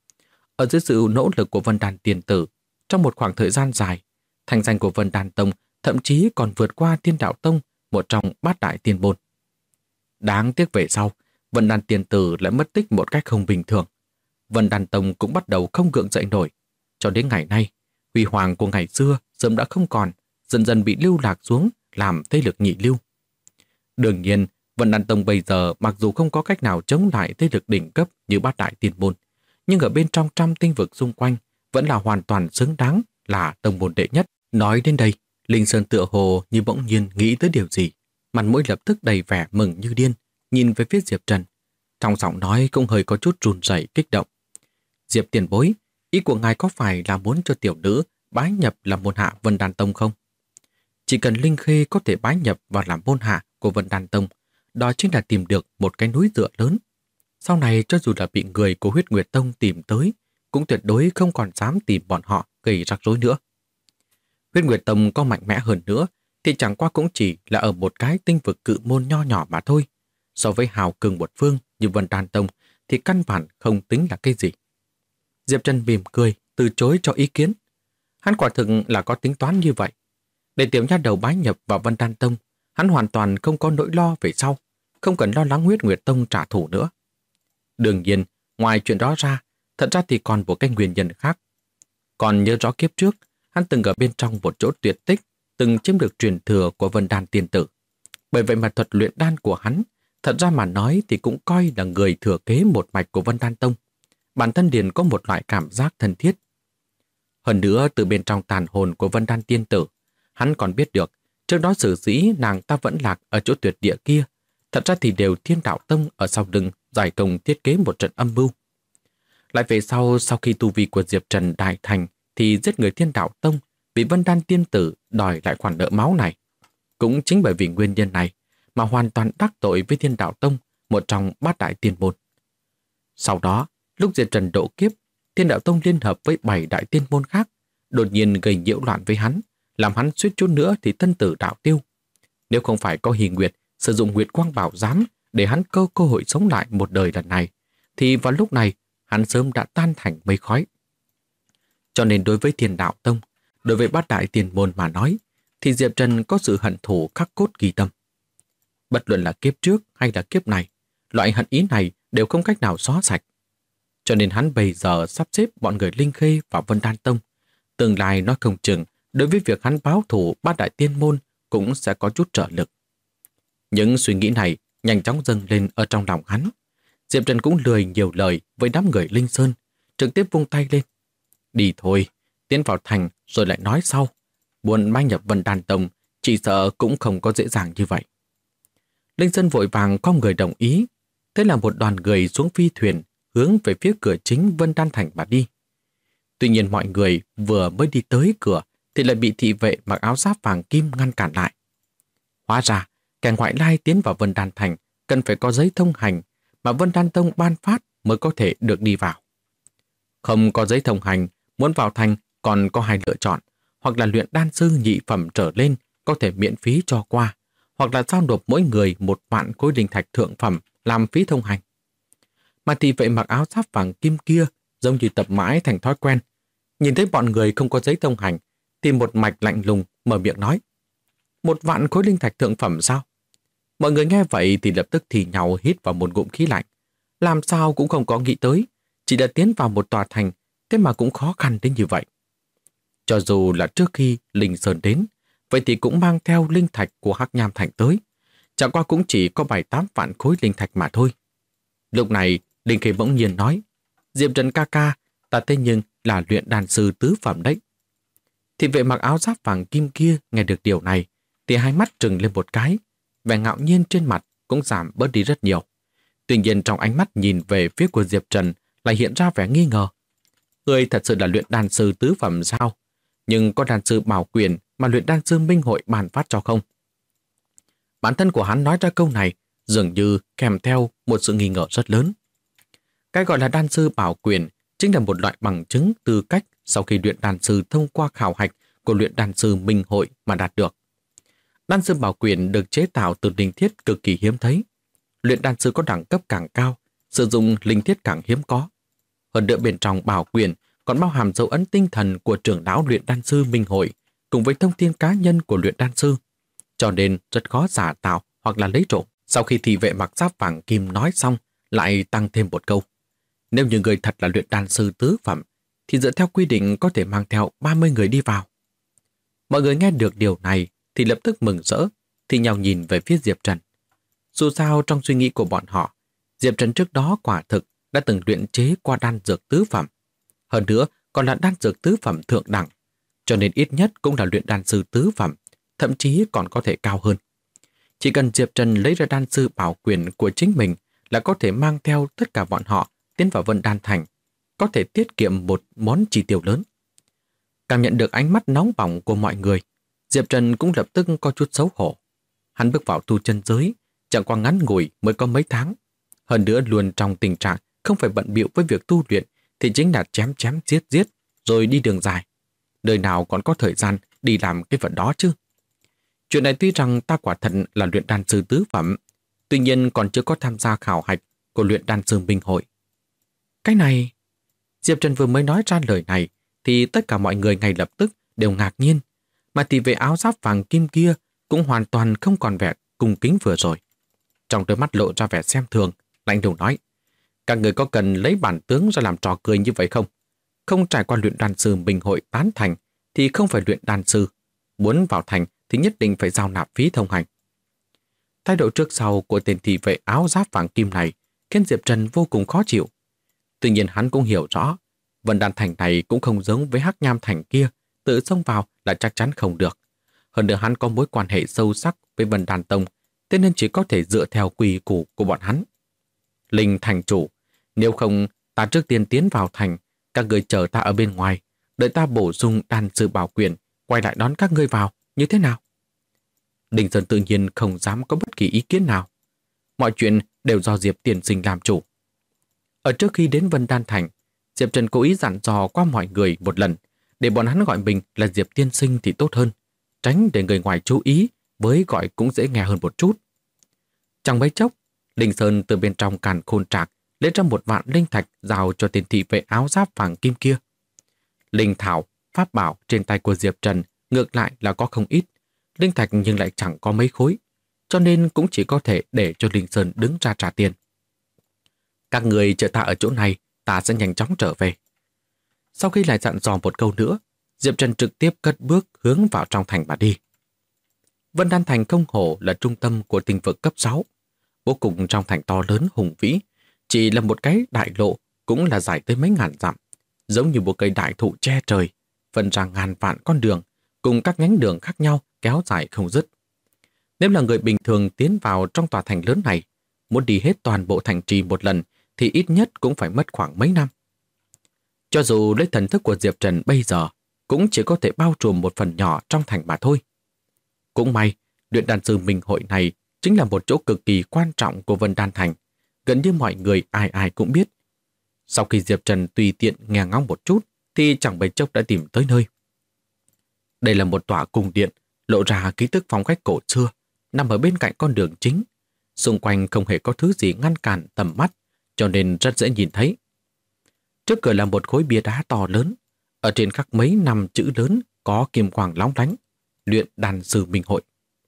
Ở dưới sự nỗ lực của Vân Đan tiên tử, trong một khoảng thời gian dài, thành danh của Vân Đan Tông thậm chí còn vượt qua Thiên Đạo Tông, một trong bát đại tiên môn. Đáng tiếc về sau, Vân Đan tiên tử lại mất tích một cách không bình thường. Vân Đan Tông cũng bắt đầu không gượng dậy nổi. Cho đến ngày nay, huy hoàng của ngày xưa sớm đã không còn, dần dần bị lưu lạc xuống làm thế lực nhị lưu. Đương nhiên, Vân Đan Tông bây giờ mặc dù không có cách nào chống lại thế lực đỉnh cấp như bát đại tiên môn, nhưng ở bên trong trăm tinh vực xung quanh vẫn là hoàn toàn xứng đáng là tông môn đệ nhất. Nói đến đây, Linh Sơn tựa hồ như bỗng nhiên nghĩ tới điều gì, mặt mũi lập tức đầy vẻ mừng như điên, nhìn về phía Diệp Trần. Trong giọng nói cũng hơi có chút run rẩy kích động. "Diệp tiền bối, ý của ngài có phải là muốn cho tiểu nữ bái nhập làm môn hạ Vân Đan Tông không?" Chỉ cần Linh Khê có thể bái nhập vào làm môn hạ của Vân Đan Tông, đó chính là tìm được một cái núi dựa lớn. Sau này cho dù là bị người của Huyết Nguyệt Tông tìm tới, cũng tuyệt đối không còn dám tìm bọn họ gây rắc rối nữa. Huyết Nguyệt Tông có mạnh mẽ hơn nữa thì chẳng qua cũng chỉ là ở một cái tinh vực cự môn nho nhỏ mà thôi. So với hào cường một phương như Vân Đan Tông thì căn bản không tính là cái gì. Diệp Trần mỉm cười, từ chối cho ý kiến. Hắn quả thực là có tính toán như vậy. Để tiểu nha đầu bái nhập vào Vân Đan Tông, hắn hoàn toàn không có nỗi lo về sau, không cần lo lắng Huyết Nguyệt Tông trả thù nữa. Đương nhiên, ngoài chuyện đó ra, thật ra thì còn một cái nguyên nhân khác. Còn nhớ rõ kiếp trước, hắn từng ở bên trong một chỗ tuyệt tích, từng chiếm được truyền thừa của Vân Đan tiên tử. Bởi vậy mà thuật luyện đan của hắn, thật ra mà nói thì cũng coi là người thừa kế một mạch của Vân Đan Tông. Bản thân liền có một loại cảm giác thân thiết. Hơn nữa, từ bên trong tàn hồn của Vân Đan tiên tử, hắn còn biết được, trước đó sở dĩ nàng ta vẫn lạc ở chỗ tuyệt địa kia, thật ra thì đều Thiên Đạo Tông ở sau lưng giải công thiết kế một trận âm mưu. Lại về sau khi tu vi của Diệp Trần đại thành thì giết người Thiên Đạo Tông, vì Vân Đan tiên tử đòi lại khoản nợ máu này. Cũng chính bởi vì nguyên nhân này mà hoàn toàn đắc tội với Thiên Đạo Tông, một trong bát đại tiên môn. Sau đó, lúc Diệp Trần độ kiếp, Thiên Đạo Tông liên hợp với 7 đại tiên môn khác, đột nhiên gây nhiễu loạn với hắn, làm hắn suýt chút nữa thì thân tử đạo tiêu. Nếu không phải có Hỷ Nguyệt sử dụng Nguyệt Quang Bảo Giám để hắn cơ hội sống lại một đời lần này, thì vào lúc này hắn sớm đã tan thành mây khói. Cho nên đối với Thiên Đạo Tông, đối với bát đại tiên môn mà nói, thì Diệp Trần có sự hận thù khắc cốt ghi tâm. Bất luận là kiếp trước hay là kiếp này, loại hận ý này đều không cách nào xóa sạch. Cho nên hắn bây giờ sắp xếp bọn người Linh Khê vào Vân Đan Tông. Tương lai nói không chừng, đối với việc hắn báo thù bát đại tiên môn cũng sẽ có chút trợ lực. Những suy nghĩ này nhanh chóng dâng lên ở trong lòng hắn. Diệp Trần cũng lười nhiều lời với đám người Linh Sơn, trực tiếp vung tay lên. Đi thôi, tiến vào thành rồi lại nói sau. Muốn mai nhập Vân Đan Tông, chỉ sợ cũng không có dễ dàng như vậy. Linh Sơn vội vàng không người đồng ý. Thế là một đoàn người xuống phi thuyền, hướng về phía cửa chính Vân Đan Thành mà đi. Tuy nhiên mọi người vừa mới đi tới cửa thì lại bị thị vệ mặc áo giáp vàng kim ngăn cản lại. Hóa ra, kẻ ngoại lai tiến vào Vân Đan Thành cần phải có giấy thông hành mà Vân Đan Tông ban phát mới có thể được đi vào. Không có giấy thông hành, muốn vào thành còn có hai lựa chọn, hoặc là luyện đan sư nhị phẩm trở lên có thể miễn phí cho qua, hoặc là giao nộp mỗi người 1.000 khối linh thạch thượng phẩm làm phí thông hành. Mà thị vệ mặc áo giáp vàng kim kia giống như tập mãi thành thói quen. Nhìn thấy bọn người không có giấy thông hành thì một mạch lạnh lùng mở miệng nói: 1.000 khối linh thạch thượng phẩm sao? Mọi người nghe vậy thì lập tức thì nhau hít vào một ngụm khí lạnh. Làm sao cũng không có nghĩ tới, chỉ đã tiến vào một tòa thành, thế mà cũng khó khăn đến như vậy. Cho dù là trước khi Linh Sơn đến, vậy thì cũng mang theo linh thạch của Hắc Nham Thành tới. Chẳng qua cũng chỉ có 7-8 vạn khối linh thạch mà thôi. Lúc này, Linh Khê bỗng nhiên nói: Diệp Trần ca ca, ta thế nhưng là luyện đan sư tứ phẩm đấy. Thì vệ mặc áo giáp vàng kim kia nghe được điều này, thì hai mắt trừng lên một cái, vẻ ngạo nhiên trên mặt cũng giảm bớt đi rất nhiều. Tuy nhiên trong ánh mắt nhìn về phía của Diệp Trần lại hiện ra vẻ nghi ngờ. Người thật sự là luyện đan sư tứ phẩm sao? Nhưng có đan sư bảo quyền mà luyện đan sư minh hội bàn phát cho không? Bản thân của hắn nói ra câu này dường như kèm theo một sự nghi ngờ rất lớn. Cái gọi là đan sư bảo quyền chính là một loại bằng chứng tư cách sau khi luyện đan sư thông qua khảo hạch của luyện đan sư minh hội mà đạt được. Đan sư bảo quyền được chế tạo từ linh thiết cực kỳ hiếm thấy. Luyện đan sư có đẳng cấp càng cao, sử dụng linh thiết càng hiếm có. Hơn nữa bên trong bảo quyền còn bao hàm dấu ấn tinh thần của trưởng lão luyện đan sư minh hội cùng với thông tin cá nhân của luyện đan sư, cho nên rất khó giả tạo hoặc là lấy trộm. Sau khi thị vệ mặc giáp vàng kim nói xong, lại tăng thêm một câu: nếu như người thật là luyện đan sư tứ phẩm, thì dựa theo quy định có thể mang theo 30 người đi vào. Mọi người nghe được điều này thì lập tức mừng rỡ, thì nhau nhìn về phía Diệp Trần. Dù sao trong suy nghĩ của bọn họ, Diệp Trần trước đó quả thực đã từng luyện chế qua đan dược tứ phẩm. Hơn nữa còn là đan dược tứ phẩm thượng đẳng, cho nên ít nhất cũng là luyện đan sư tứ phẩm, thậm chí còn có thể cao hơn. Chỉ cần Diệp Trần lấy ra đan sư bảo quyền của chính mình là có thể mang theo tất cả bọn họ tiến vào Vân Đan Thành, có thể tiết kiệm một món chi tiêu lớn. Cảm nhận được ánh mắt nóng bỏng của mọi người, Diệp Trần cũng lập tức có chút xấu hổ. Hắn bước vào tu chân giới, chẳng qua ngắn ngủi mới có mấy tháng. Hơn nữa luôn trong tình trạng không phải bận bịu với việc tu luyện thì chính là chém chém giết giết rồi đi đường dài. Đời nào còn có thời gian đi làm cái vật đó chứ? Chuyện này tuy rằng ta quả thật là luyện đan sư tứ phẩm, tuy nhiên còn chưa có tham gia khảo hạch của luyện đan sư minh hội. Cái này... Diệp Trần vừa mới nói ra lời này thì tất cả mọi người ngay lập tức đều ngạc nhiên, mà thì về áo giáp vàng kim kia cũng hoàn toàn không còn vẻ cung kính vừa rồi. Trong đôi mắt lộ ra vẻ xem thường, lạnh lùng nói: các người có cần lấy bản tướng ra làm trò cười như vậy không? Không trải qua luyện đan sư minh hội tán thành thì không phải luyện đan sư. Muốn vào thành thì nhất định phải giao nạp phí thông hành. Thái độ trước sau của tên thị vệ áo giáp vàng kim này khiến Diệp Trần vô cùng khó chịu. Tuy nhiên hắn cũng hiểu rõ, Vân Đan Thành này cũng không giống với Hắc Nham Thành kia, tự xông vào là chắc chắn không được. Hơn nữa hắn có mối quan hệ sâu sắc với Vân Đan Tông, thế nên chỉ có thể dựa theo quy củ của bọn hắn. Linh thành chủ, nếu không ta trước tiên tiến vào thành, các người chờ ta ở bên ngoài, đợi ta bổ sung đan sư bảo quyền, quay lại đón các ngươi vào, như thế nào? Đình Sơn tự nhiên không dám có bất kỳ ý kiến nào. Mọi chuyện đều do Diệp Tiên Sinh làm chủ. Ở trước khi đến Vân Đan Thành, Diệp Trần cố ý dặn dò qua mọi người một lần, để bọn hắn gọi mình là Diệp Tiên Sinh thì tốt hơn, tránh để người ngoài chú ý, với gọi cũng dễ nghe hơn một chút. Trong mấy chốc, Linh Sơn từ bên trong càn khôn trạc lấy ra 1.000 linh thạch giao cho tên thị vệ áo giáp vàng kim kia. Linh thảo, pháp bảo trên tay của Diệp Trần ngược lại là có không ít, linh thạch nhưng lại chẳng có mấy khối, cho nên cũng chỉ có thể để cho Linh Sơn đứng ra trả tiền. Các người chờ ta ở chỗ này, ta sẽ nhanh chóng trở về. Sau khi lại dặn dò một câu nữa, Diệp Trần trực tiếp cất bước hướng vào trong thành mà đi. Vân Đan Thành không hổ là trung tâm của tinh vực cấp 6. Vô cùng trong thành to lớn hùng vĩ, chỉ là một cái đại lộ cũng là dài tới mấy ngàn dặm, giống như một cây đại thụ che trời, phân ra ngàn vạn con đường, cùng các nhánh đường khác nhau kéo dài không dứt. Nếu là người bình thường tiến vào trong tòa thành lớn này, muốn đi hết toàn bộ thành trì một lần thì ít nhất cũng phải mất khoảng mấy năm. Cho dù lấy thần thức của Diệp Trần bây giờ, cũng chỉ có thể bao trùm một phần nhỏ trong thành mà thôi. Cũng may, luyện đan sư minh hội này chính là một chỗ cực kỳ quan trọng của Vân Đan Thành, gần như mọi người ai ai cũng biết. Sau khi Diệp Trần tùy tiện nghe ngóng một chút, thì chẳng mấy chốc đã tìm tới nơi. Đây là một tòa cung điện, lộ ra ký tức phong cách cổ xưa, nằm ở bên cạnh con đường chính. Xung quanh không hề có thứ gì ngăn cản tầm mắt, cho nên rất dễ nhìn thấy. Trước cửa là một khối bia đá to lớn, ở trên khắc mấy năm chữ lớn có kim quang lóng lánh, luyện đan sư minh hội.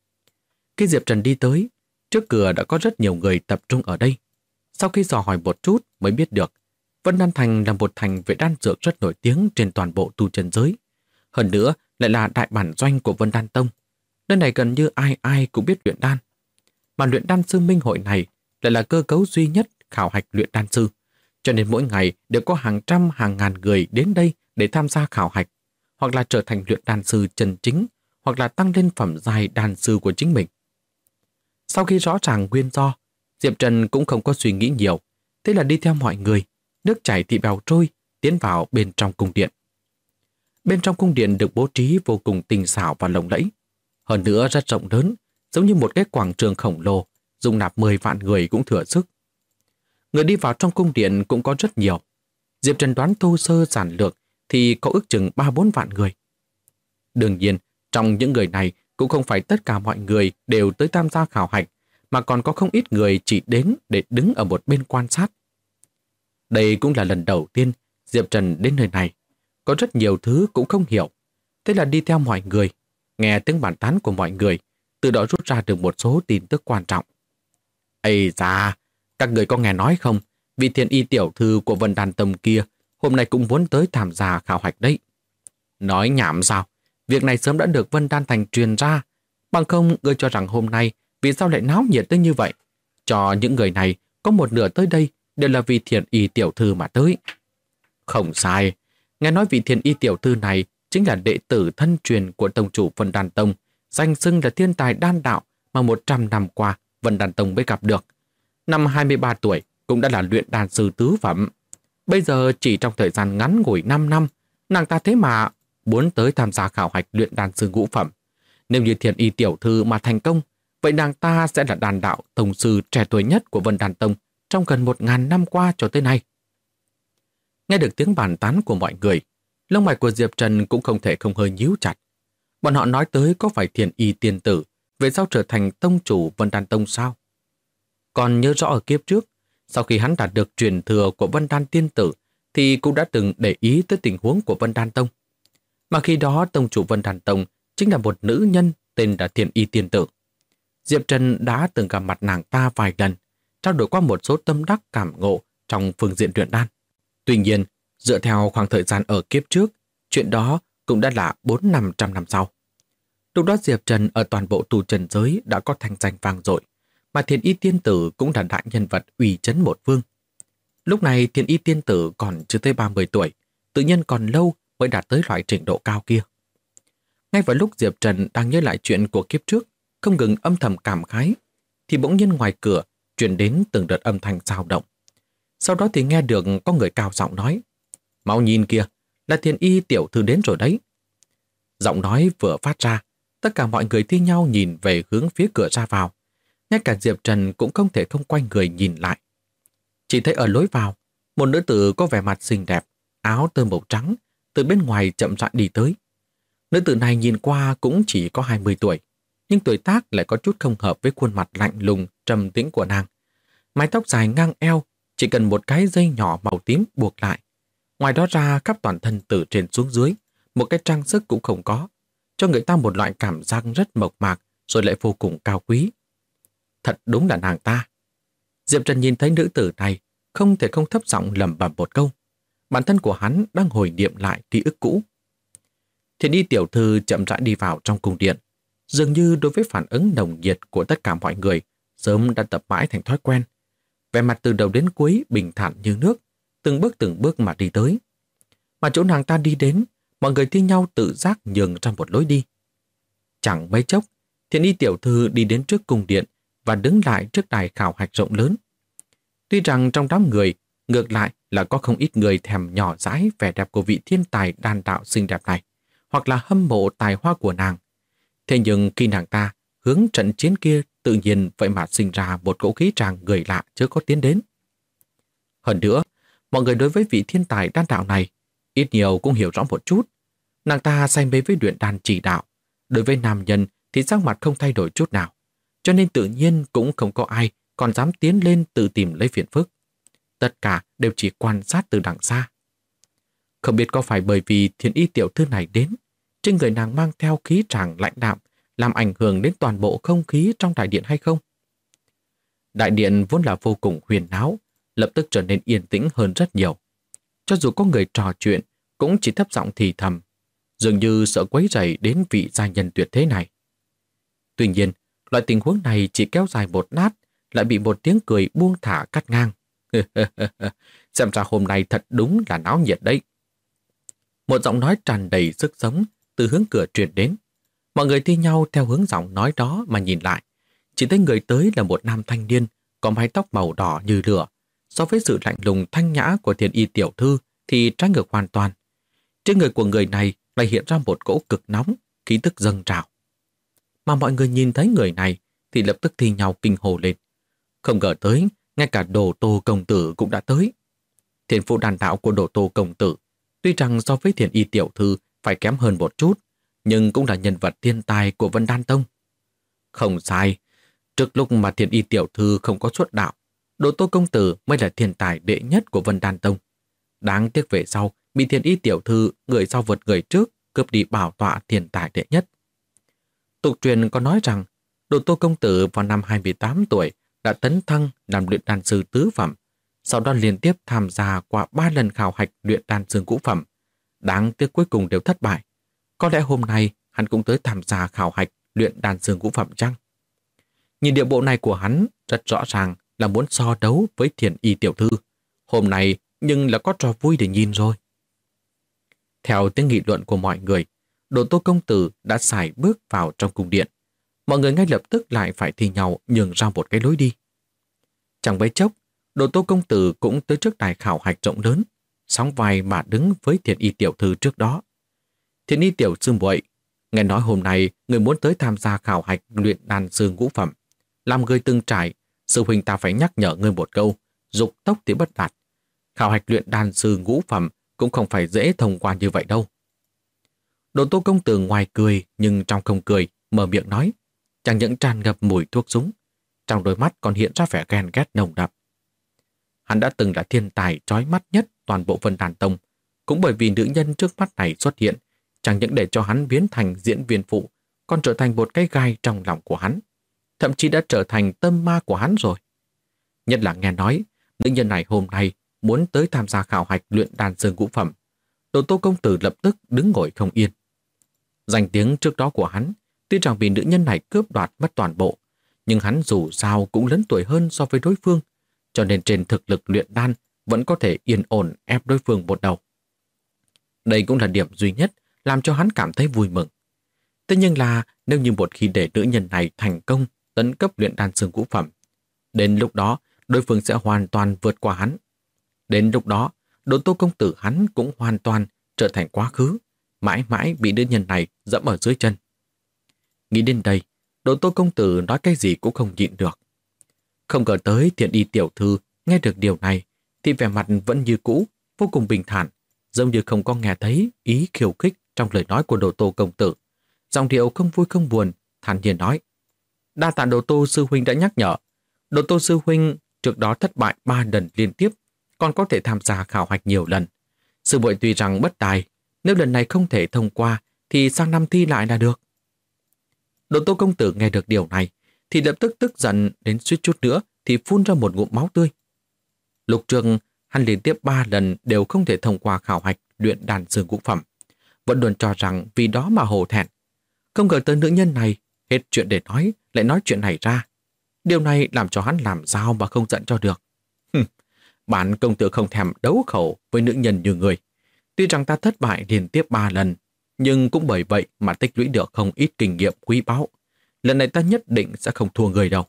Khi Diệp Trần đi tới, trước cửa đã có rất nhiều người tập trung ở đây. Sau khi dò hỏi một chút mới biết được, Vân Đan Thành là một thành về đan dược rất nổi tiếng trên toàn bộ tu chân giới. Hơn nữa lại là đại bản doanh của Vân Đan Tông. Nơi này gần như ai ai cũng biết luyện đan. Mà luyện đan sư minh hội này lại là cơ cấu duy nhất khảo hạch luyện đan sư. Cho nên mỗi ngày đều có hàng trăm hàng ngàn người đến đây để tham gia khảo hạch, hoặc là trở thành luyện đan sư chân chính, hoặc là tăng lên phẩm giai đan sư của chính mình. Sau khi rõ ràng nguyên do, Diệp Trần cũng không có suy nghĩ nhiều, thế là đi theo mọi người, nước chảy thì bèo trôi, tiến vào bên trong cung điện. Bên trong cung điện được bố trí vô cùng tinh xảo và lộng lẫy, hơn nữa rất rộng lớn, giống như một cái quảng trường khổng lồ, dung nạp 10 vạn người cũng thừa sức. Người đi vào trong cung điện cũng có rất nhiều. Diệp Trần đoán thô sơ giản lược thì có ước chừng 3-4 vạn người. Đương nhiên, trong những người này cũng không phải tất cả mọi người đều tới tham gia khảo hạch, mà còn có không ít người chỉ đến để đứng ở một bên quan sát. Đây cũng là lần đầu tiên Diệp Trần đến nơi này. Có rất nhiều thứ cũng không hiểu. Thế là đi theo mọi người, nghe tiếng bàn tán của mọi người, từ đó rút ra được một số tin tức quan trọng. Ây da, các người có nghe nói không? Vị Thiên Y tiểu thư của Vân Đan Tông kia hôm nay cũng muốn tới tham gia khảo hạch đấy. Nói nhảm sao? Việc này sớm đã được Vân Đan Thành truyền ra. Bằng không, ngươi cho rằng hôm nay vì sao lại náo nhiệt tới như vậy? Cho những người này có một nửa tới đây đều là vì Thiên Y tiểu thư mà tới. Không sai. Nghe nói vị Thiên Y tiểu thư này chính là đệ tử thân truyền của tông chủ Vân Đan Tông, danh xưng là thiên tài đan đạo mà 100 năm qua Vân Đan Tông mới gặp được. Năm 23 tuổi cũng đã là luyện đan sư tứ phẩm. Bây giờ chỉ trong thời gian ngắn ngủi 5 năm, nàng ta thế mà muốn tới tham gia khảo hạch luyện đan sư ngũ phẩm. Nếu như Thiên Y tiểu thư mà thành công, vậy nàng ta sẽ là đan đạo tông sư trẻ tuổi nhất của Vân Đan Tông trong gần 1000 năm qua cho tới nay. Nghe được tiếng bàn tán của mọi người, lông mày của Diệp Trần cũng không thể không hơi nhíu chặt. Bọn họ nói tới có phải Thiên Y tiên tử về sau trở thành tông chủ Vân Đan Tông sao? Còn nhớ rõ ở kiếp trước, sau khi hắn đạt được truyền thừa của Vân Đan tiên tử thì cũng đã từng để ý tới tình huống của Vân Đan Tông. Mà khi đó tông chủ Vân Đan Tông chính là một nữ nhân tên là Thiên Y tiên tử. Diệp Trần đã từng gặp mặt nàng ta vài lần, trao đổi qua một số tâm đắc cảm ngộ trong phương diện luyện đan. Tuy nhiên, dựa theo khoảng thời gian ở kiếp trước, chuyện đó cũng đã là 400-500 năm sau. Lúc đó Diệp Trần ở toàn bộ tu chân giới đã có thanh danh vang dội, mà Thiên Y tiên tử cũng là đại nhân vật uy chấn một phương. Lúc này Thiên Y tiên tử còn chưa tới 30 tuổi, tự nhiên còn lâu mới đạt tới loại trình độ cao kia. Ngay vào lúc Diệp Trần đang nhớ lại chuyện của kiếp trước, không ngừng âm thầm cảm khái, thì bỗng nhiên ngoài cửa truyền đến từng đợt âm thanh dao động. Sau đó thì nghe được có người cao giọng nói: "Mau nhìn kìa, là Thiên Y tiểu thư đến rồi đấy." Giọng nói vừa phát ra, tất cả mọi người thi nhau nhìn về hướng phía cửa ra vào. Ngay cả Diệp Trần cũng không thể không quay người nhìn lại. Chỉ thấy ở lối vào, một nữ tử có vẻ mặt xinh đẹp, áo tơ màu trắng, từ bên ngoài chậm rãi đi tới. Nữ tử này nhìn qua cũng chỉ có 20 tuổi, nhưng tuổi tác lại có chút không hợp với khuôn mặt lạnh lùng, trầm tĩnh của nàng. Mái tóc dài ngang eo, chỉ cần một cái dây nhỏ màu tím buộc lại. Ngoài đó ra khắp toàn thân từ trên xuống dưới, một cái trang sức cũng không có, cho người ta một loại cảm giác rất mộc mạc rồi lại vô cùng cao quý. Thật đúng là nàng ta. Diệp Trần nhìn thấy nữ tử này, không thể không thấp giọng lẩm bẩm một câu. Bản thân của hắn đang hồi niệm lại ký ức cũ. Thiên Y tiểu thư chậm rãi đi vào trong cung điện, dường như đối với phản ứng nồng nhiệt của tất cả mọi người sớm đã tập mãi thành thói quen. Vẻ mặt từ đầu đến cuối bình thản như nước, từng bước mà đi tới. Mà chỗ nàng ta đi đến, mọi người thi nhau tự giác nhường ra một lối đi. Chẳng mấy chốc, Thiên Y tiểu thư đi đến trước cung điện và đứng lại trước đài khảo hạch rộng lớn. Tuy rằng trong đám người, ngược lại là có không ít người thèm nhỏ dãi vẻ đẹp của vị thiên tài đan đạo xinh đẹp này, hoặc là hâm mộ tài hoa của nàng. Thế nhưng khi nàng ta hướng trận chiến kia, tự nhiên vậy mà sinh ra một cỗ khí tràng người lạ chưa có tiến đến. Hơn nữa, mọi người đối với vị thiên tài đan đạo này ít nhiều cũng hiểu rõ một chút. Nàng ta say mê với luyện đan chỉ đạo, đối với nam nhân thì sắc mặt không thay đổi chút nào, cho nên tự nhiên cũng không có ai còn dám tiến lên tự tìm lấy phiền phức. Tất cả đều chỉ quan sát từ đằng xa. Không biết có phải bởi vì Thiên Y tiểu thư này đến, trên người nàng mang theo khí tràng lạnh đạm, làm ảnh hưởng đến toàn bộ không khí trong đại điện hay không? Đại điện vốn là vô cùng huyền náo, lập tức trở nên yên tĩnh hơn rất nhiều. Cho dù có người trò chuyện, cũng chỉ thấp giọng thì thầm, dường như sợ quấy rầy đến vị gia nhân tuyệt thế này. Tuy nhiên, loại tình huống này chỉ kéo dài một lát, lại bị một tiếng cười buông thả cắt ngang. Xem ra hôm nay thật đúng là náo nhiệt đấy. Một giọng nói tràn đầy sức sống từ hướng cửa truyền đến. Mọi người thi nhau theo hướng giọng nói đó mà nhìn lại. Chỉ thấy người tới là một nam thanh niên có mái tóc màu đỏ như lửa. So với sự lạnh lùng thanh nhã của Thiên Y tiểu thư thì trái ngược hoàn toàn. Trên người của người này lại hiện ra một cỗ cực nóng, khí tức dâng trào. Mà mọi người nhìn thấy người này thì lập tức thi nhau kinh hồ lên. Không ngờ tới, ngay cả Đồ Tô công tử cũng đã tới. Thiên phụ đàn đạo của Đồ Tô công tử, tuy rằng so với Thiên Y tiểu thư phải kém hơn một chút, nhưng cũng là nhân vật thiên tài của Vân Đan Tông. Không sai, trước lúc mà Thiên Y tiểu thư không có xuất đạo, Đồ Tô công tử mới là thiên tài đệ nhất của Vân Đan Tông. Đáng tiếc về sau, bị Thiên Y tiểu thư người sau vượt người trước, cướp đi bảo tọa thiên tài đệ nhất. Tục truyền có nói rằng, Đồ Tô công tử vào năm 28 tuổi đã tấn thăng làm luyện đan sư tứ phẩm, sau đó liên tiếp tham gia qua 3 lần khảo hạch luyện đan sư ngũ phẩm. Đáng tiếc cuối cùng đều thất bại. Có lẽ hôm nay hắn cũng tới tham gia khảo hạch luyện đan sư ngũ phẩm chăng? Nhìn điệu bộ này của hắn rất rõ ràng là muốn so đấu với Thiên Y tiểu thư. Hôm nay nhưng là có trò vui để nhìn rồi. Theo tiếng nghị luận của mọi người, Đồ Tô công tử đã sải bước vào trong cung điện. Mọi người ngay lập tức lại phải thi nhau nhường ra một cái lối đi. Chẳng mấy chốc, Đồ Tô công tử cũng tới trước đài khảo hạch rộng lớn, sóng vai mà đứng với Thiên Y tiểu thư trước đó. Thiên Y tiểu sư muội, nghe nói hôm nay người muốn tới tham gia khảo hạch luyện đan sư ngũ phẩm. Làm người từng trải, sư huynh ta phải nhắc nhở ngươi một câu, dục tốc thì bất đạt. Khảo hạch luyện đan sư ngũ phẩm cũng không phải dễ thông qua như vậy đâu. Đồ Tô công tử ngoài cười nhưng trong không cười, mở miệng nói, chẳng những tràn ngập mùi thuốc súng, trong đôi mắt còn hiện ra vẻ ghen ghét nồng đậm. Hắn đã từng là thiên tài chói mắt nhất toàn bộ Vân Đan Tông, cũng bởi vì nữ nhân trước mắt này xuất hiện, chẳng những để cho hắn biến thành diễn viên phụ, còn trở thành một cái gai trong lòng của hắn, thậm chí đã trở thành tâm ma của hắn rồi. Nhất là nghe nói, nữ nhân này hôm nay muốn tới tham gia khảo hạch luyện đan sư ngũ phẩm. Đồ Tô công tử lập tức đứng ngồi không yên. Danh tiếng trước đó của hắn, tuy rằng vì nữ nhân này cướp đoạt mất toàn bộ, nhưng hắn dù sao cũng lớn tuổi hơn so với đối phương, cho nên trên thực lực luyện đan vẫn có thể yên ổn ép đối phương một đầu. Đây cũng là điểm duy nhất làm cho hắn cảm thấy vui mừng. Thế nhưng là nếu như một khi để nữ nhân này thành công tấn cấp luyện đan sư ngũ phẩm, đến lúc đó đối phương sẽ hoàn toàn vượt qua hắn. Đến lúc đó, Đồ Tô công tử hắn cũng hoàn toàn trở thành quá khứ, mãi mãi bị nữ nhân này dẫm ở dưới chân. Nghĩ đến đây, Đồ Tô công tử nói cái gì cũng không nhịn được. Không ngờ tới Thiên Y tiểu thư nghe được điều này thì vẻ mặt vẫn như cũ, vô cùng bình thản, giống như không có nghe thấy ý khiêu khích trong lời nói của Đồ Tô công tử. Giọng điệu không vui không buồn, thản nhiên nói, đa tạ Đồ Tô sư huynh đã nhắc nhở. Đồ Tô sư huynh trước đó thất bại 3 lần liên tiếp, còn có thể tham gia khảo hạch nhiều lần. Sư muội tuy rằng bất tài, nếu lần này không thể thông qua thì sang năm thi lại là được. Đồ Tô công tử nghe được điều này thì lập tức tức giận đến suýt chút nữa thì phun ra một ngụm máu tươi. Lục Trường hắn liên tiếp 3 lần đều không thể thông qua khảo hạch luyện đan sư ngũ phẩm, vẫn luôn cho rằng vì đó mà hổ thẹn. Không ngờ tới nữ nhân này hết chuyện để nói lại nói chuyện này ra. Điều này làm cho hắn làm sao mà không giận cho được. Bản công tử không thèm đấu khẩu với nữ nhân như người. Tuy rằng ta thất bại liên tiếp 3 lần, nhưng cũng bởi vậy mà tích lũy được không ít kinh nghiệm quý báu. Lần này ta nhất định sẽ không thua người đâu.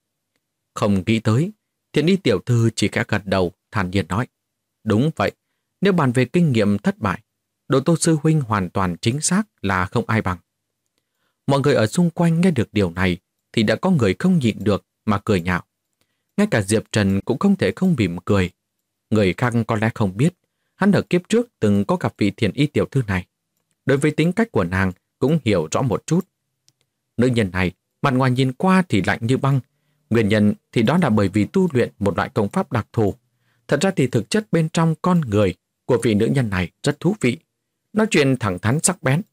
Không nghĩ tới, Thiên Y tiểu thư chỉ khẽ gật đầu, thản nhiên nói. Đúng vậy, nếu bàn về kinh nghiệm thất bại, Đồ Tô sư huynh hoàn toàn chính xác là không ai bằng. Mọi người ở xung quanh nghe được điều này thì đã có người không nhịn được mà cười nhạo. Ngay cả Diệp Trần cũng không thể không mỉm cười. Người khác có lẽ không biết, hắn ở kiếp trước từng có gặp vị Thiên Y tiểu thư này. Đối với tính cách của nàng cũng hiểu rõ một chút. Nữ nhân này, mặt ngoài nhìn qua thì lạnh như băng. Nguyên nhân thì đó là bởi vì tu luyện một loại công pháp đặc thù. Thật ra thì thực chất bên trong con người của vị nữ nhân này rất thú vị. Nói chuyện thẳng thắn sắc bén.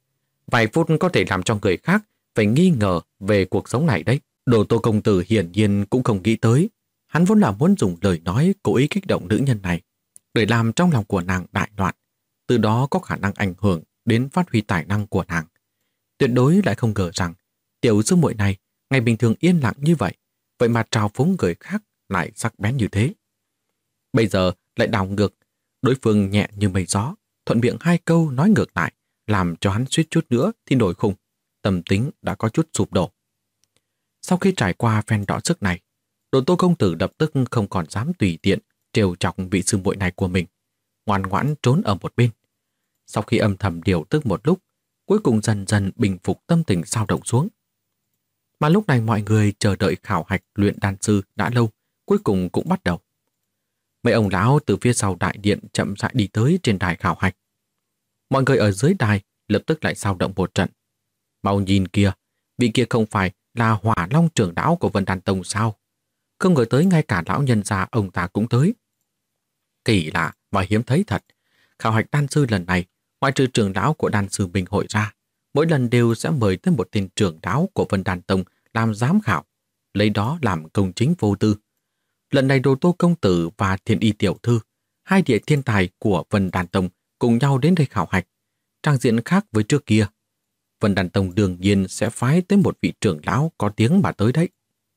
Vài phút có thể làm cho người khác phải nghi ngờ về cuộc sống này đấy. Đồ Tô công tử hiển nhiên cũng không nghĩ tới. Hắn vốn là muốn dùng lời nói cố ý kích động nữ nhân này, để làm trong lòng của nàng đại loạn, từ đó có khả năng ảnh hưởng đến phát huy tài năng của nàng. Tuyệt đối lại không ngờ rằng tiểu sư muội này ngày bình thường yên lặng như vậy, vậy mà trào phúng người khác lại sắc bén như thế. Bây giờ lại đảo ngược, đối phương nhẹ như mây gió, thuận miệng hai câu nói ngược lại, làm cho hắn suýt chút nữa thì nổi khùng, tâm tính đã có chút sụp đổ. Sau khi trải qua phen đọ sức này, Đồ Tô công tử lập tức không còn dám tùy tiện trêu chọc vị sư muội này của mình, ngoan ngoãn trốn ở một bên. Sau khi âm thầm điều tức một lúc, cuối cùng dần dần bình phục tâm tình dao động xuống. Mà lúc này mọi người chờ đợi khảo hạch luyện đan sư đã lâu, cuối cùng cũng bắt đầu. Mấy ông lão từ phía sau đại điện chậm rãi đi tới trên đài khảo hạch. Mọi người ở dưới đài lập tức lại dao động một trận. Mau nhìn kìa, vị kia không phải là Hỏa Long trưởng lão của Vân Đan Tông sao? Không ngờ tới ngay cả lão nhân gia ông ta cũng tới. Kỳ lạ và hiếm thấy thật. Khảo hạch đan sư lần này, ngoại trừ trưởng lão của đan sư Bình Hội ra, mỗi lần đều sẽ mời tới một tên trưởng lão của Vân Đan Tông làm giám khảo, lấy đó làm công chính vô tư. Lần này Đồ Tô công tử và Thiên Y tiểu thư, hai địa thiên tài của Vân Đan Tông cùng nhau đến đây khảo hạch. Trang diện khác với trước kia. Vân Đan Tông đương nhiên sẽ phái tới một vị trưởng lão có tiếng mà tới đấy.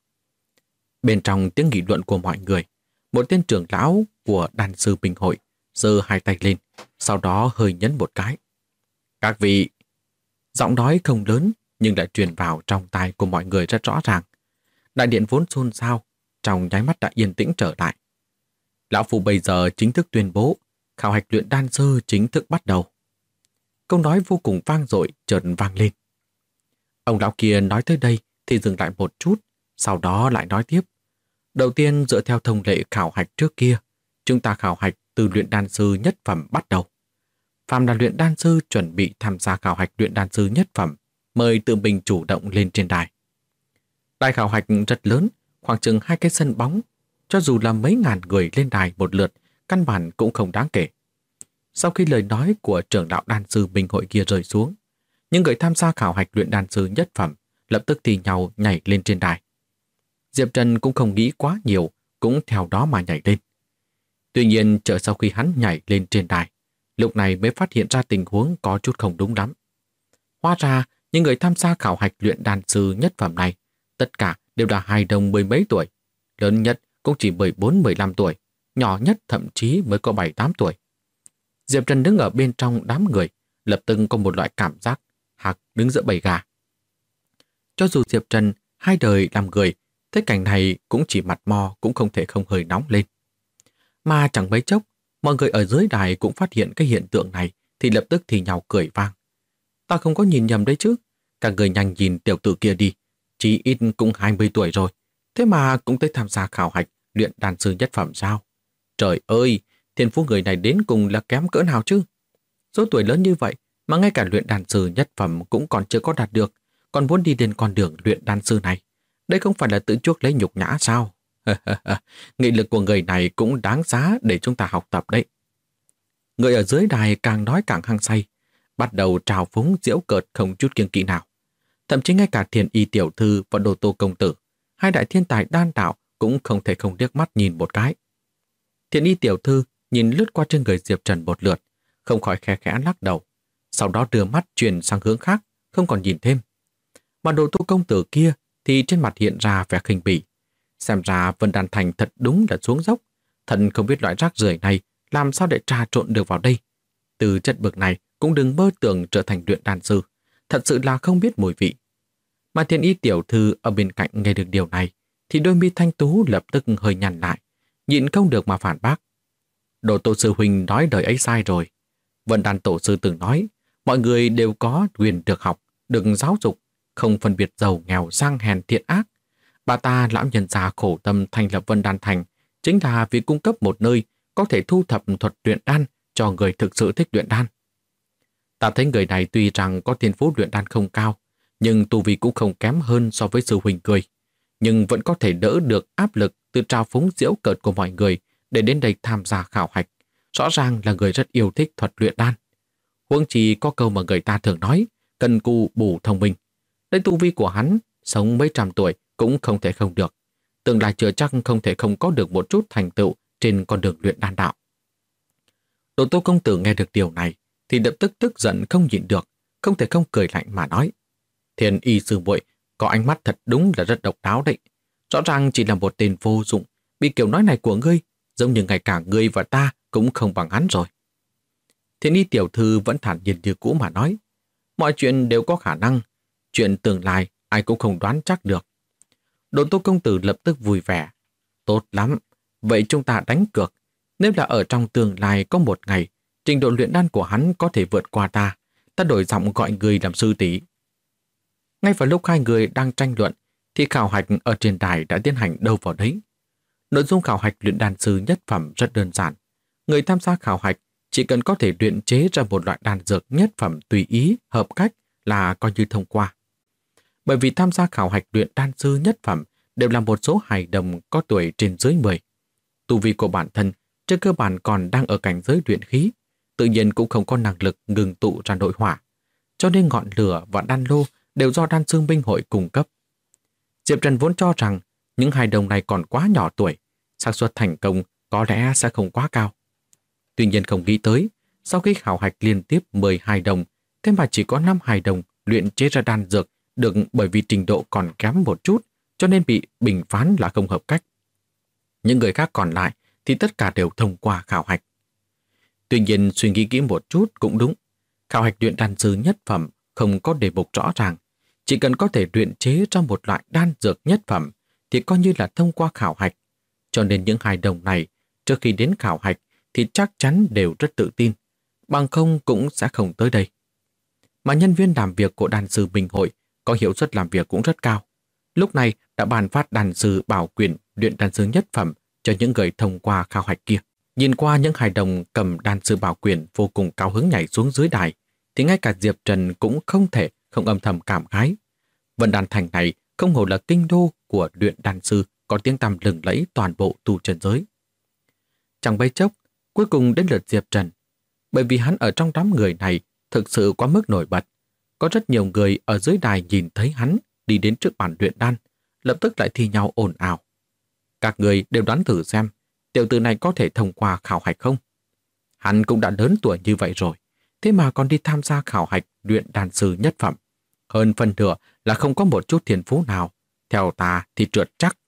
Bên trong tiếng nghị luận của mọi người, một tên trưởng lão của đan sư Bình Hội giơ hai tay lên, sau đó hơi nhấn một cái. Các vị, giọng nói không lớn nhưng lại truyền vào trong tai của mọi người rất rõ ràng. Đại điện vốn xôn xao, trong nháy mắt đã yên tĩnh trở lại. Lão Phu bây giờ chính thức tuyên bố khảo hạch luyện đan sư chính thức bắt đầu. Câu nói vô cùng vang dội chợt vang lên. Ông lão kia nói tới đây thì dừng lại một chút, sau đó lại nói tiếp. Đầu tiên dựa theo thông lệ khảo hạch trước kia, chúng ta khảo hạch từ luyện đan sư nhất phẩm bắt đầu. Phàm là luyện đan sư chuẩn bị tham gia khảo hạch luyện đan sư nhất phẩm, mời tự mình chủ động lên trên đài. Đài khảo hạch rất lớn, khoảng chừng 2 cái sân bóng, cho dù là mấy ngàn người lên đài một lượt, căn bản cũng không đáng kể. Sau khi lời nói của trưởng đạo đan sư Bình Hội kia rơi xuống, những người tham gia khảo hạch luyện đan sư nhất phẩm lập tức thì nhau nhảy lên trên đài. Diệp Trần cũng không nghĩ quá nhiều, cũng theo đó mà nhảy lên. Tuy nhiên, chờ sau khi hắn nhảy lên trên đài, lúc này mới phát hiện ra tình huống có chút không đúng lắm. Hóa ra, những người tham gia khảo hạch luyện đan sư nhất phẩm này, tất cả đều là hài đồng 10 mấy tuổi, lớn nhất cũng chỉ 14-15 tuổi, nhỏ nhất thậm chí mới có 7-8 tuổi. Diệp Trần đứng ở bên trong đám người, lập tức có một loại cảm giác hạc đứng giữa bầy gà. Cho dù Diệp Trần hai đời làm người, thế cảnh này cũng chỉ mặt mò cũng không thể không hơi nóng lên. Mà chẳng mấy chốc, mọi người ở dưới đài cũng phát hiện cái hiện tượng này thì lập tức thì nhào cười vang. Ta không có nhìn nhầm đấy chứ, cả người nhanh nhìn tiểu tử kia đi, chỉ ít cũng 20 tuổi rồi, thế mà cũng tới tham gia khảo hạch luyện đan sư nhất phẩm sao? Trời ơi, thiên phú người này đến cùng là kém cỡ nào chứ? Số tuổi lớn như vậy mà ngay cả luyện đan sư nhất phẩm cũng còn chưa có đạt được, còn muốn đi lên con đường luyện đan sư này. Đây không phải là tự chuốc lấy nhục nhã sao? Nghị lực của người này cũng đáng giá để chúng ta học tập đấy. Người ở dưới đài càng nói càng hăng say, bắt đầu trào phúng giễu cợt không chút kiêng kỵ nào. Thậm chí ngay cả Thiên Y tiểu thư và Đồ Tô công tử, hai đại thiên tài đan đạo cũng không thể không liếc mắt nhìn một cái. Thiên Y tiểu thư nhìn lướt qua trên người Diệp Trần một lượt, không khỏi khẽ khẽ lắc đầu, sau đó đưa mắt chuyển sang hướng khác, không còn nhìn thêm. Mà Đồ Tô công tử kia thì trên mặt hiện ra vẻ khinh bỉ. Xem ra Vân Đan Thành thật đúng là xuống dốc, thần không biết loại rác rưởi này làm sao để trà trộn được vào đây. Từ chất bậc này cũng đừng mơ tưởng trở thành luyện đan sư, thật sự là không biết mùi vị. Mà Thiên Y tiểu thư ở bên cạnh nghe được điều này thì đôi mi thanh tú lập tức hơi nhăn lại, nhịn không được mà phản bác. Đồ Tô sư huynh nói đời ấy sai rồi. Vân Đan tổ sư từng nói, mọi người đều có quyền được học, được giáo dục, không phân biệt giàu nghèo sang hèn thiện ác. Bà ta lão nhân già khổ tâm thành lập Vân Đan Thành chính là vì cung cấp một nơi có thể thu thập thuật luyện đan cho người thực sự thích luyện đan. Ta thấy người này tuy rằng có thiên phú luyện đan không cao, nhưng tu vi cũng không kém hơn so với sư huynh cười, nhưng vẫn có thể đỡ được áp lực từ trào phúng giễu cợt của mọi người để đến đây tham gia khảo hạch. Rõ ràng là người rất yêu thích thuật luyện đan. Huống chi có câu mà người ta thường nói, cần cù bù thông minh. Lấy tu vi của hắn, sống mấy trăm tuổi cũng không thể không được. Tương lai chưa chắc không thể không có được một chút thành tựu trên con đường luyện đan đạo. Đồ Tô công tử nghe được điều này thì lập tức tức giận không nhịn được, không thể không cười lạnh mà nói: Thiên y sư muội có ánh mắt thật đúng là rất độc đáo đấy. Rõ ràng chỉ là một tên vô dụng, bị kiểu nói này của ngươi, giống như ngay cả ngươi và ta cũng không bằng hắn rồi. Thiên y tiểu thư vẫn thản nhiên như cũ mà nói: Mọi chuyện đều có khả năng, chuyện tương lai ai cũng không đoán chắc được. Đồ Tô công tử lập tức vui vẻ: Tốt lắm, vậy chúng ta đánh cược. Nếu là ở trong tương lai có một ngày, trình độ luyện đan của hắn có thể vượt qua ta, ta đổi giọng gọi người làm sư tỷ. Ngay vào lúc hai người đang tranh luận, thì khảo hạch ở trên đài đã tiến hành đâu vào đấy. Nội dung khảo hạch luyện đan sư nhất phẩm rất đơn giản. Người tham gia khảo hạch chỉ cần có thể luyện chế ra một loại đan dược nhất phẩm tùy ý, hợp cách là coi như thông qua. Bởi vì tham gia khảo hạch luyện đan sư nhất phẩm đều là một số hài đồng có tuổi trên dưới 10. Tu vi của bản thân trên cơ bản còn đang ở cảnh giới luyện khí, tự nhiên cũng không có năng lực ngừng tụ ra nội hỏa, cho nên ngọn lửa và đan lô đều do đan sư minh hội cung cấp. Diệp Trần vốn cho rằng những hài đồng này còn quá nhỏ tuổi, xác suất thành công có lẽ sẽ không quá cao. Tuy nhiên không nghĩ tới, sau khi khảo hạch liên tiếp 10 hài đồng, thế mà chỉ có 5 hài đồng luyện chế ra đan dược được, bởi vì trình độ còn kém một chút, cho nên bị bình phán là không hợp cách. Những người khác còn lại thì tất cả đều thông qua khảo hạch. Tuy nhiên suy nghĩ kỹ một chút cũng đúng. Khảo hạch luyện đan sư nhất phẩm không có đề mục rõ ràng. Chỉ cần có thể luyện chế ra một loại đan dược nhất phẩm thì coi như là thông qua khảo hạch. Cho nên những hài đồng này trước khi đến khảo hạch thì chắc chắn đều rất tự tin. Bằng không cũng sẽ không tới đây. Mà nhân viên làm việc của đan sư Minh hội có hiệu suất làm việc cũng rất cao. Lúc này đã ban phát đan sư bảo quyền luyện đan sư nhất phẩm cho những người thông qua khảo hạch kia. Nhìn qua những hài đồng cầm đan sư bảo quyền vô cùng cao hứng nhảy xuống dưới đài, thì ngay cả Diệp Trần cũng không thể không âm thầm cảm khái. Vân Đan Thành này không hổ là kinh đô của luyện đan sư, có tiếng tăm lừng lẫy toàn bộ tu chân giới. Chẳng mấy chốc, cuối cùng đến lượt Diệp Trần. Bởi vì hắn ở trong đám người này thực sự quá mức nổi bật. Có rất nhiều người ở dưới đài nhìn thấy hắn đi đến trước bàn luyện đan, lập tức lại thi nhau ồn ào. Các người đều đoán thử xem, tiểu tử này có thể thông qua khảo hạch không? Hắn cũng đã lớn tuổi như vậy rồi, thế mà còn đi tham gia khảo hạch luyện đan sư nhất phẩm. Hơn phần nửa là không có một chút thiên phú nào. Theo ta thì trượt chắc.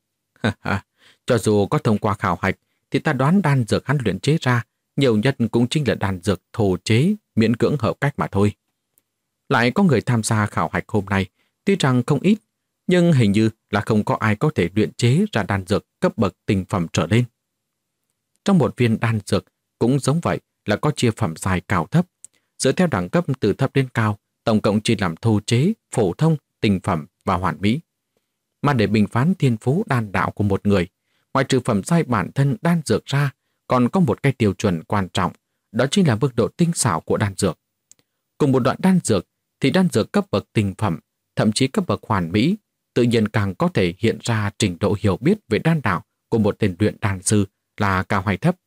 Cho dù có thông qua khảo hạch, thì ta đoán đan dược hắn luyện chế ra nhiều nhất cũng chính là đan dược thô chế, miễn cưỡng hợp cách mà thôi. Lại có người tham gia khảo hạch hôm nay, tuy rằng không ít, nhưng hình như là không có ai có thể luyện chế ra đan dược cấp bậc tinh phẩm trở lên. Trong một viên đan dược cũng giống vậy, là có chia phẩm dài cao thấp. Dựa theo đẳng cấp từ thấp đến cao, tổng cộng chia làm thô chế, phổ thông, tinh phẩm và hoàn mỹ. Mà để bình phán thiên phú đan đạo của một người, ngoài trừ phẩm giai bản thân đan dược ra, còn có một cái tiêu chuẩn quan trọng, đó chính là mức độ tinh xảo của đan dược. Cùng một đoạn đan dược thì đan dược cấp bậc tinh phẩm, thậm chí cấp bậc hoàn mỹ, tự nhiên càng có thể hiện ra trình độ hiểu biết về đan đạo của một tên luyện đan sư là cao hay thấp.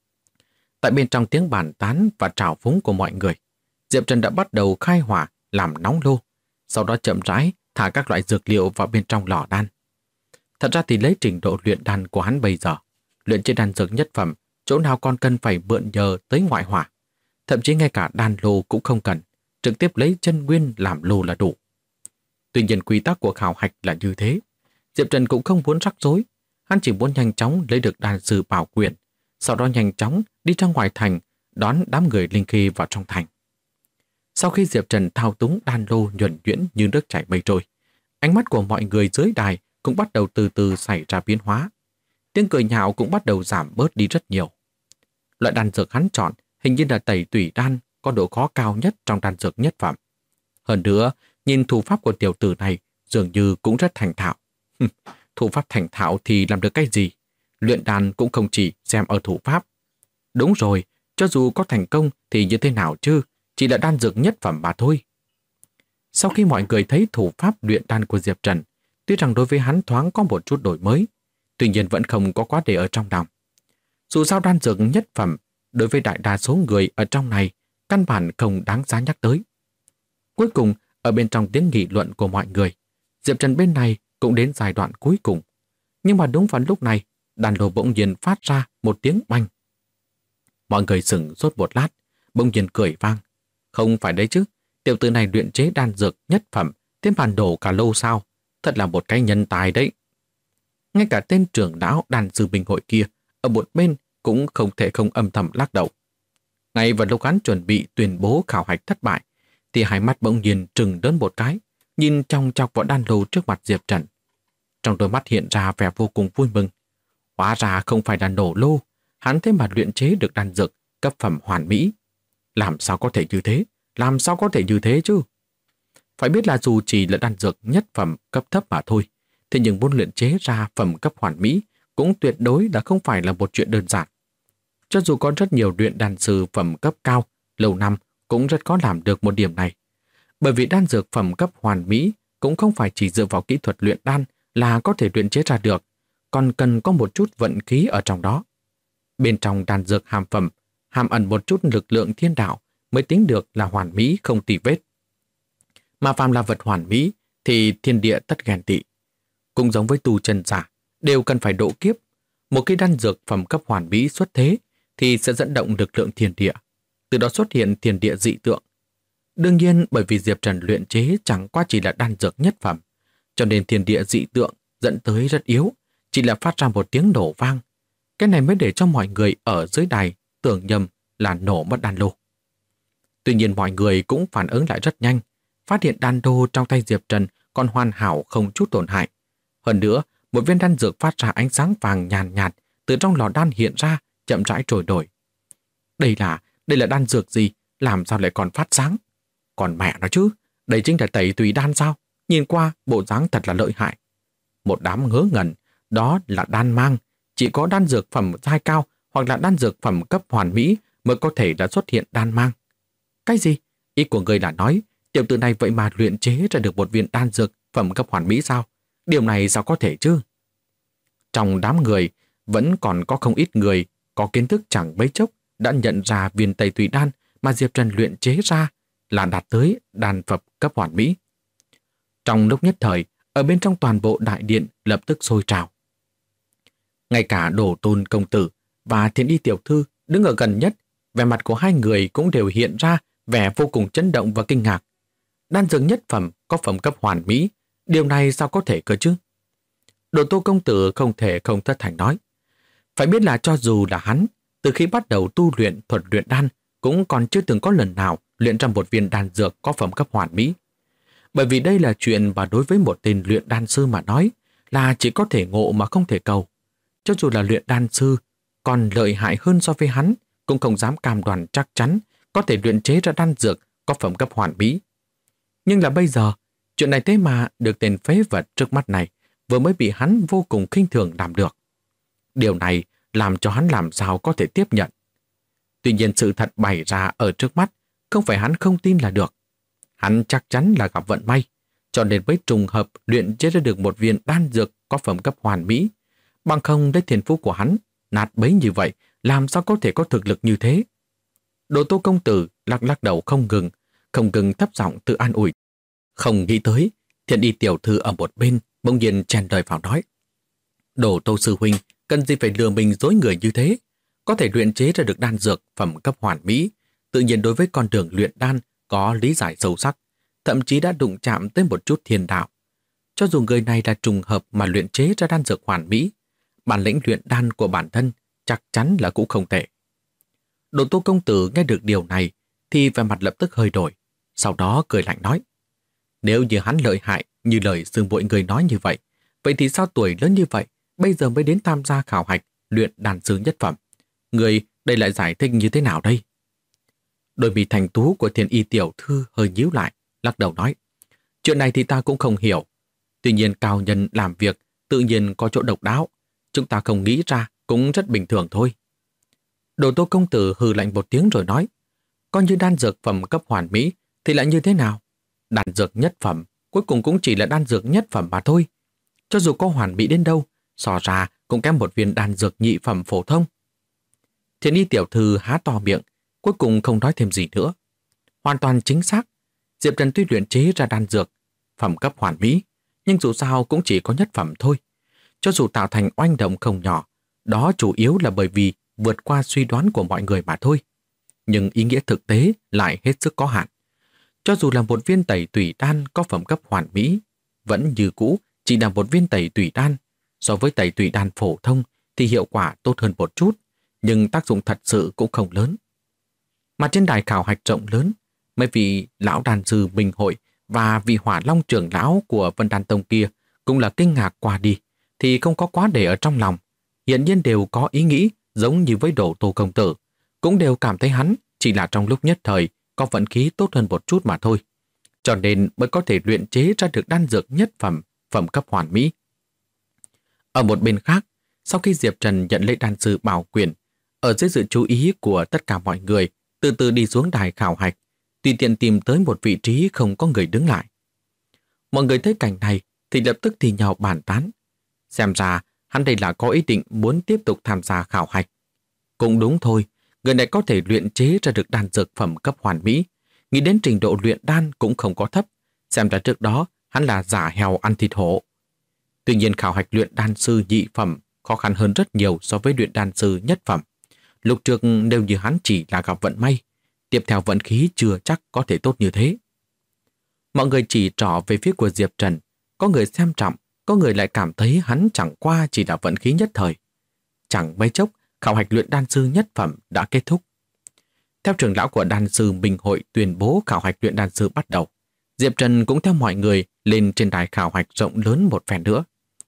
Tại bên trong tiếng bàn tán và trào phúng của mọi người, Diệp Trần đã bắt đầu khai hỏa làm nóng lô, sau đó chậm rãi thả các loại dược liệu vào bên trong lò đan. Thật ra thì lấy trình độ luyện đan của hắn bây giờ, luyện chế đan dược nhất phẩm, chỗ nào còn cần phải mượn nhờ tới ngoại hỏa. Thậm chí ngay cả đan lô cũng không cần, trực tiếp lấy chân nguyên làm lô là đủ. Tuy nhiên quy tắc của khảo hạch là như thế. Diệp Trần cũng không muốn rắc rối, hắn chỉ muốn nhanh chóng lấy được đan sư bảo quyền, sau đó nhanh chóng đi ra ngoài thành, đón đám người linh khí vào trong thành. Sau khi Diệp Trần thao túng đan lô nhuần nhuyễn như nước chảy mây trôi, ánh mắt của mọi người dưới đài cũng bắt đầu từ từ xảy ra biến hóa. Tiếng cười nhạo cũng bắt đầu giảm bớt đi rất nhiều. Loại đan dược hắn chọn hình như là tẩy tủy đan, có độ khó cao nhất trong đan dược nhất phẩm. Hơn nữa, nhìn thủ pháp của tiểu tử này dường như cũng rất thành thạo. Thủ pháp thành thạo thì làm được cái gì? Luyện đan cũng không chỉ xem ở thủ pháp. Đúng rồi, cho dù có thành công thì như thế nào chứ, chỉ là đan dược nhất phẩm mà thôi. Sau khi mọi người thấy thủ pháp luyện đan của Diệp Trần, tuy rằng đối với hắn thoáng có một chút đổi mới, tuy nhiên vẫn không có quá để ở trong lòng. Dù sao đan dược nhất phẩm, đối với đại đa số người ở trong này, căn bản không đáng giá nhắc tới. Cuối cùng, Ở bên trong tiếng nghị luận của mọi người, Diệp Trần bên này cũng đến giai đoạn cuối cùng. Nhưng mà đúng vào lúc này, đàn lô bỗng nhiên phát ra một tiếng banh. Mọi người sửng sốt một lát, bỗng nhiên cười vang. Không phải đấy chứ, tiểu tử này luyện chế đan dược nhất phẩm, thêm bàn đổ cả lô sao? Thật là một cái nhân tài đấy. Ngay cả tên trưởng lão đàn sư bình hội kia, ở một bên cũng không thể không âm thầm lắc đầu. Ngay vào lúc hắn chuẩn bị tuyên bố khảo hạch thất bại, thì hai mắt bỗng nhiên trừng lớn một cái, nhìn trong chọc vào đan lô trước mặt Diệp Trần. Trong đôi mắt hiện ra vẻ vô cùng vui mừng. Hóa ra không phải là nổ lô, hắn thế mà luyện chế được đan dược cấp phẩm hoàn mỹ. Làm sao có thể như thế? Làm sao có thể như thế chứ? Phải biết là dù chỉ là đan dược nhất phẩm cấp thấp mà thôi, thế nhưng muốn luyện chế ra phẩm cấp hoàn mỹ cũng tuyệt đối là không phải là một chuyện đơn giản. Cho dù có rất nhiều luyện đan sư phẩm cấp cao, lâu năm cũng rất khó làm được một điểm này. Bởi vì đan dược phẩm cấp hoàn mỹ cũng không phải chỉ dựa vào kỹ thuật luyện đan là có thể luyện chế ra được, còn cần có một chút vận khí ở trong đó. Bên trong đan dược hàm phẩm, hàm ẩn một chút lực lượng thiên đạo mới tính được là hoàn mỹ không tì vết. Mà phàm là vật hoàn mỹ thì thiên địa tất ghen tị. Cũng giống với tu chân giả, đều cần phải độ kiếp. Một khi đan dược phẩm cấp hoàn mỹ xuất thế thì sẽ dẫn động lực lượng thiên địa, từ đó xuất hiện thiên địa dị tượng. Đương nhiên bởi vì Diệp Trần luyện chế chẳng qua chỉ là đan dược nhất phẩm, cho nên thiên địa dị tượng dẫn tới rất yếu, chỉ là phát ra một tiếng nổ vang. Cái này mới để cho mọi người ở dưới đài tưởng nhầm là nổ mất đan lô. Tuy nhiên mọi người cũng phản ứng lại rất nhanh, phát hiện đan lô trong tay Diệp Trần còn hoàn hảo không chút tổn hại. Hơn nữa, một viên đan dược phát ra ánh sáng vàng nhàn nhạt từ trong lò đan hiện ra, chậm rãi trôi đổi. Đây là đan dược gì? Làm sao lại còn phát sáng? Còn mẹ nó chứ, đây chính là tẩy tùy đan sao? Nhìn qua bộ dáng thật là lợi hại. Một đám ngớ ngẩn, đó là đan mang. Chỉ có đan dược phẩm giai cao hoặc là đan dược phẩm cấp hoàn mỹ mới có thể đã xuất hiện đan mang. Cái gì? Ý của người là nói tiểu tử này vậy mà luyện chế ra được một viên đan dược phẩm cấp hoàn mỹ sao? Điều này sao có thể chứ? Trong đám người vẫn còn có không ít người có kiến thức chẳng mấy chốc đã nhận ra viên tẩy tùy đan mà Diệp Trần luyện chế ra là đạt tới đan phẩm cấp hoàn mỹ. Trong lúc nhất thời, ở bên trong toàn bộ đại điện lập tức sôi trào. Ngay cả Đồ Tôn công tử và Thiện Y tiểu thư đứng ở gần nhất, vẻ mặt của hai người cũng đều hiện ra vẻ vô cùng chấn động và kinh ngạc. Đan dược nhất phẩm có phẩm cấp hoàn mỹ, điều này sao có thể cơ chứ? Đồ Tô công tử không thể không thất thành nói. Phải biết là cho dù là hắn, từ khi bắt đầu tu luyện thuật luyện đan cũng còn chưa từng có lần nào luyện ra một viên đan dược có phẩm cấp hoàn mỹ. Bởi vì đây là chuyện và đối với một tên luyện đan sư mà nói là chỉ có thể ngộ mà không thể cầu. Cho dù là luyện đan sư còn lợi hại hơn so với hắn, cũng không dám cam đoan chắc chắn có thể luyện chế ra đan dược có phẩm cấp hoàn mỹ. Nhưng là bây giờ, chuyện này thế mà được tên phế vật trước mắt này vừa mới bị hắn vô cùng khinh thường làm được. Điều này làm cho hắn làm sao có thể tiếp nhận. Tuy nhiên sự thật bày ra ở trước mắt không phải hắn không tin là được. Hắn chắc chắn là gặp vận may, cho nên mới trùng hợp luyện chế ra được một viên đan dược có phẩm cấp hoàn mỹ. Bằng không lấy thiên phú của hắn, nát bấy như vậy, làm sao có thể có thực lực như thế? Đồ Tô công tử lắc lắc đầu không ngừng thấp giọng tự an ủi. Không nghĩ tới, Thiện Y tiểu thư ở một bên bỗng nhiên chen lời vào nói. Đồ Tô sư huynh, cần gì phải lừa mình dối người như thế? Có thể luyện chế ra được đan dược phẩm cấp hoàn mỹ, tự nhiên đối với con đường luyện đan có lý giải sâu sắc, thậm chí đã đụng chạm tới một chút thiên đạo. Cho dù người này là trùng hợp mà luyện chế ra đan dược hoàn mỹ, bản lĩnh luyện đan của bản thân chắc chắn là cũng không tệ. Đồ Tô công tử nghe được điều này thì vẻ mặt lập tức hơi đổi, sau đó cười lạnh nói. Nếu như hắn lợi hại như lời xương bội người nói như vậy, vậy thì sao tuổi lớn như vậy bây giờ mới đến tham gia khảo hạch luyện đan sư nhất phẩm? Người đây lại giải thích như thế nào đây? Đôi mi thành tú của Thiện Y tiểu thư hơi nhíu lại, lắc đầu nói. Chuyện này thì ta cũng không hiểu. Tuy nhiên cao nhân làm việc tự nhiên có chỗ độc đáo. Chúng ta không nghĩ ra cũng rất bình thường thôi. Đồ Tô công tử hừ lạnh một tiếng rồi nói. Coi như đan dược phẩm cấp hoàn mỹ thì lại như thế nào? Đan dược nhất phẩm cuối cùng cũng chỉ là đan dược nhất phẩm mà thôi. Cho dù có hoàn mỹ đến đâu, so ra cũng kém một viên đan dược nhị phẩm phổ thông. Thiện Y tiểu thư há to miệng, cuối cùng không nói thêm gì nữa. Hoàn toàn chính xác. Diệp Trần tuy luyện chế ra đan dược phẩm cấp hoàn mỹ, nhưng dù sao cũng chỉ có nhất phẩm thôi. Cho dù tạo thành oanh động không nhỏ, đó chủ yếu là bởi vì vượt qua suy đoán của mọi người mà thôi. Nhưng ý nghĩa thực tế lại hết sức có hạn. Cho dù là một viên tẩy tủy đan có phẩm cấp hoàn mỹ, vẫn như cũ chỉ là một viên tẩy tủy đan. So với tẩy tủy đan phổ thông thì hiệu quả tốt hơn một chút, nhưng tác dụng thật sự cũng không lớn. Mà trên đài khảo hạch rộng lớn, mấy vị lão đan sư Minh Hội và vị Hỏa Long trưởng lão của Vân Đan Tông kia cũng là kinh ngạc qua đi, thì không có quá để ở trong lòng. Hiện nhiên đều có ý nghĩ giống như với Đổ Tô công tử, cũng đều cảm thấy hắn chỉ là trong lúc nhất thời có vận khí tốt hơn một chút mà thôi. Cho nên mới có thể luyện chế ra được đan dược nhất phẩm, phẩm cấp hoàn mỹ. Ở một bên khác, sau khi Diệp Trần nhận lấy đan sư bảo quyền, ở dưới sự chú ý của tất cả mọi người, từ từ đi xuống đài khảo hạch, tùy tiện tìm tới một vị trí không có người đứng lại. Mọi người thấy cảnh này thì lập tức thì nhau bàn tán. Xem ra hắn đây là có ý định muốn tiếp tục tham gia khảo hạch. Cũng đúng thôi, người này có thể luyện chế ra được đan dược phẩm cấp hoàn mỹ, nghĩ đến trình độ luyện đan cũng không có thấp, xem ra trước đó hắn là giả heo ăn thịt hổ. Tuy nhiên khảo hạch luyện đan sư nhị phẩm khó khăn hơn rất nhiều so với luyện đan sư nhất phẩm. Lúc trước nếu như hắn chỉ là gặp vận may, tiếp theo vận khí chưa chắc có thể tốt như thế. Mọi người chỉ trỏ về phía của Diệp Trần, có người xem trọng, có người lại cảm thấy hắn chẳng qua chỉ là vận khí nhất thời. Chẳng mấy chốc, khảo hạch luyện đan sư nhất phẩm đã kết thúc. Theo trưởng lão của đan sư Minh Hội tuyên bố khảo hạch luyện đan sư bắt đầu, Diệp Trần cũng theo mọi người lên trên đài khảo hạch rộng lớn một phen nữa.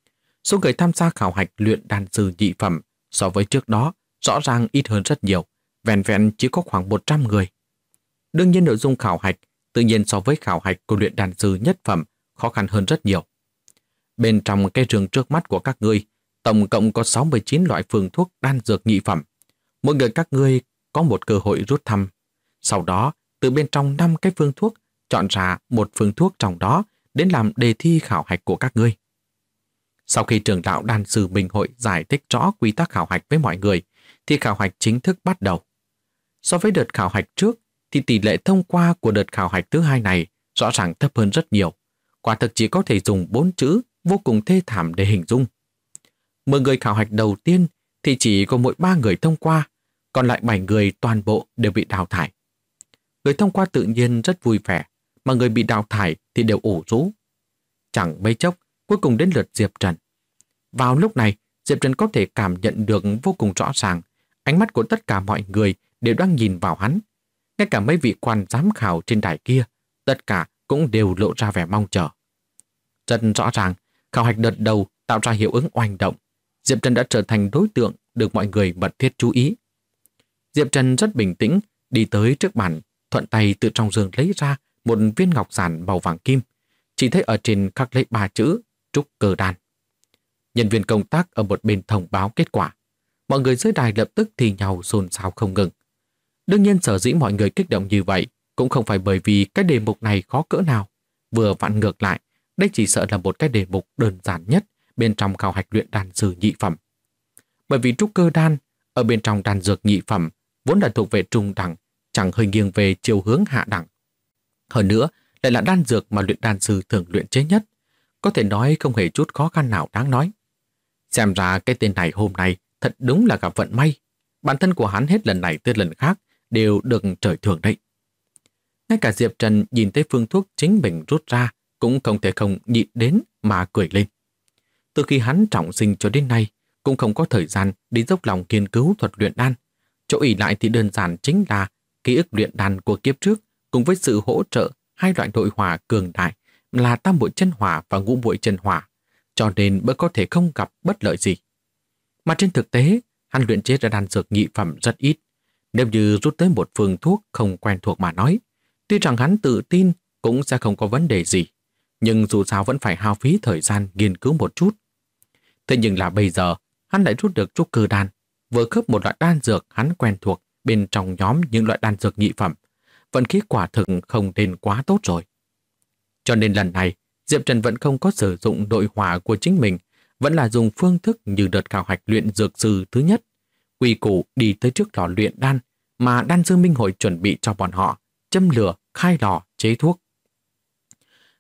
Số người tham gia khảo hạch luyện đan sư nhị phẩm so với trước đó rõ ràng ít hơn rất nhiều, vẹn vẹn chỉ có khoảng 100 người. Đương nhiên nội dung khảo hạch tự nhiên so với khảo hạch của luyện đan sư nhất phẩm khó khăn hơn rất nhiều. Bên trong cái rừng trước mắt của các ngươi, tổng cộng có 69 loại phương thuốc đan dược nhị phẩm. Mỗi người các ngươi có một cơ hội rút thăm. Sau đó, từ bên trong 5 cái phương thuốc, chọn ra một phương thuốc trong đó đến làm đề thi khảo hạch của các ngươi. Sau khi trưởng lão đan sư Minh Hội giải thích rõ quy tắc khảo hạch với mọi người, thì khảo hạch chính thức bắt đầu. So với đợt khảo hạch trước, thì tỷ lệ thông qua của đợt khảo hạch thứ hai này rõ ràng thấp hơn rất nhiều. Quả thực chỉ có thể dùng 4 chữ vô cùng thê thảm để hình dung. 10 người khảo hạch đầu tiên thì chỉ có mỗi 3 người thông qua, còn lại 7 người toàn bộ đều bị đào thải. Người thông qua tự nhiên rất vui vẻ, mà người bị đào thải thì đều ủ rũ. Chẳng mấy chốc, cuối cùng đến lượt Diệp Trần. Vào lúc này, Diệp Trần có thể cảm nhận được vô cùng rõ ràng, ánh mắt của tất cả mọi người đều đang nhìn vào hắn. Ngay cả mấy vị quan giám khảo trên đài kia, tất cả cũng đều lộ ra vẻ mong chờ. Rất rõ ràng, khảo hạch đợt đầu tạo ra hiệu ứng oanh động. Diệp Trần đã trở thành đối tượng được mọi người mật thiết chú ý. Diệp Trần rất bình tĩnh, đi tới trước bàn, thuận tay từ trong giường lấy ra một viên ngọc giản màu vàng kim. Chỉ thấy ở trên khắc lấy 3 chữ trúc cơ đan. Nhân viên công tác ở một bên thông báo kết quả. Mọi người dưới đài lập tức thì nhau xôn xao không ngừng. Đương nhiên sở dĩ mọi người kích động như vậy cũng không phải bởi vì cái đề mục này khó cỡ nào. Vừa vặn ngược lại, đây chỉ sợ là một cái đề mục đơn giản nhất bên trong khảo hạch luyện đan sư nhị phẩm. Bởi vì trúc cơ đan ở bên trong đan dược nhị phẩm vốn là thuộc về trung đẳng, chẳng hơi nghiêng về chiều hướng hạ đẳng. Hơn nữa, lại là đan dược mà luyện đan sư thường luyện chế nhất, có thể nói không hề chút khó khăn nào đáng nói. Xem ra cái tên này hôm nay thật đúng là gặp vận may. Bản thân của hắn hết lần này tới lần khác đều được trời thưởng đấy. Ngay cả Diệp Trần nhìn thấy phương thuốc chính mình rút ra cũng không thể không nhịn đến mà cười lên. Từ khi hắn trọng sinh cho đến nay cũng không có thời gian đi dốc lòng nghiên cứu thuật luyện đan. Chỗ ỷ lại thì đơn giản chính là ký ức luyện đan của kiếp trước cùng với sự hỗ trợ hai loại nội hỏa cường đại là tam bội chân hỏa và ngũ bội chân hỏa, cho nên mới có thể không gặp bất lợi gì. Mà trên thực tế, hắn luyện chế ra đan dược nhị phẩm rất ít. Nếu như rút tới một phương thuốc không quen thuộc mà nói, tuy rằng hắn tự tin cũng sẽ không có vấn đề gì, nhưng dù sao vẫn phải hao phí thời gian nghiên cứu một chút. Thế nhưng là bây giờ, hắn lại rút được trúc cơ đan, vừa khớp một loại đan dược hắn quen thuộc bên trong nhóm những loại đan dược nhị phẩm. Vận khí quả thực không nên quá tốt rồi. Cho nên lần này, Diệp Trần vẫn không có sử dụng nội hỏa của chính mình, vẫn là dùng phương thức như đợt khảo hạch luyện dược sư thứ nhất. Quy củ đi tới trước lò luyện đan mà đan sư Minh Hội chuẩn bị cho bọn họ, châm lửa, khai lò, chế thuốc.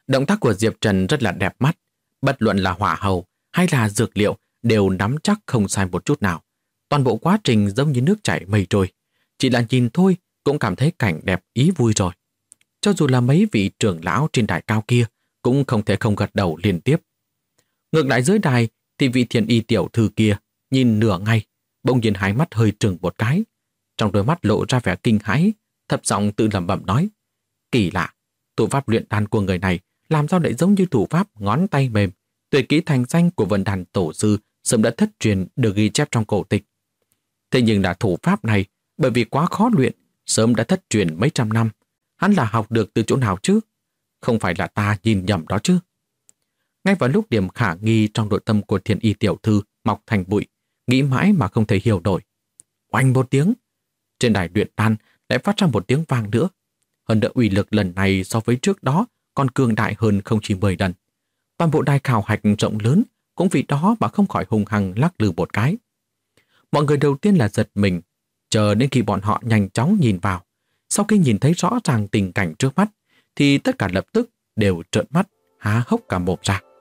Động tác của Diệp Trần rất là đẹp mắt, bất luận là hỏa hầu hay là dược liệu đều nắm chắc không sai một chút nào. Toàn bộ quá trình giống như nước chảy mây trôi. Chỉ là nhìn thôi cũng cảm thấy cảnh đẹp ý vui rồi. Cho dù là mấy vị trưởng lão trên đài cao kia cũng không thể không gật đầu liên tiếp. Ngược lại dưới đài thì vị Thiên Y tiểu thư kia nhìn nửa ngày, bỗng nhiên hai mắt hơi trừng một cái. Trong đôi mắt lộ ra vẻ kinh hãi, thấp giọng tự lẩm bẩm nói: kỳ lạ, thủ pháp luyện đan của người này làm sao lại giống như thủ pháp ngón tay mềm, tuyệt kỹ thành danh của Vân Đan tổ sư sớm đã thất truyền được ghi chép trong cổ tịch. Thế nhưng là thủ pháp này bởi vì quá khó luyện, sớm đã thất truyền mấy trăm năm. Hắn là học được từ chỗ nào chứ? Không phải là ta nhìn nhầm đó chứ? Ngay vào lúc điểm khả nghi trong nội tâm của Thiên Y tiểu thư mọc thành bụi, nghĩ mãi mà không thể hiểu nổi. Oanh một tiếng, trên đài luyện đan lại phát ra một tiếng vang nữa. Hơn nữa uy lực lần này so với trước đó còn cường đại hơn không chỉ 10 lần. Toàn bộ đài khảo hạch rộng lớn cũng vì đó mà không khỏi hung hăng lắc lư một cái. Mọi người đầu tiên là giật mình, chờ đến khi bọn họ nhanh chóng nhìn vào. Sau khi nhìn thấy rõ ràng tình cảnh trước mắt, thì tất cả lập tức đều trợn mắt, há hốc cả mồm ra.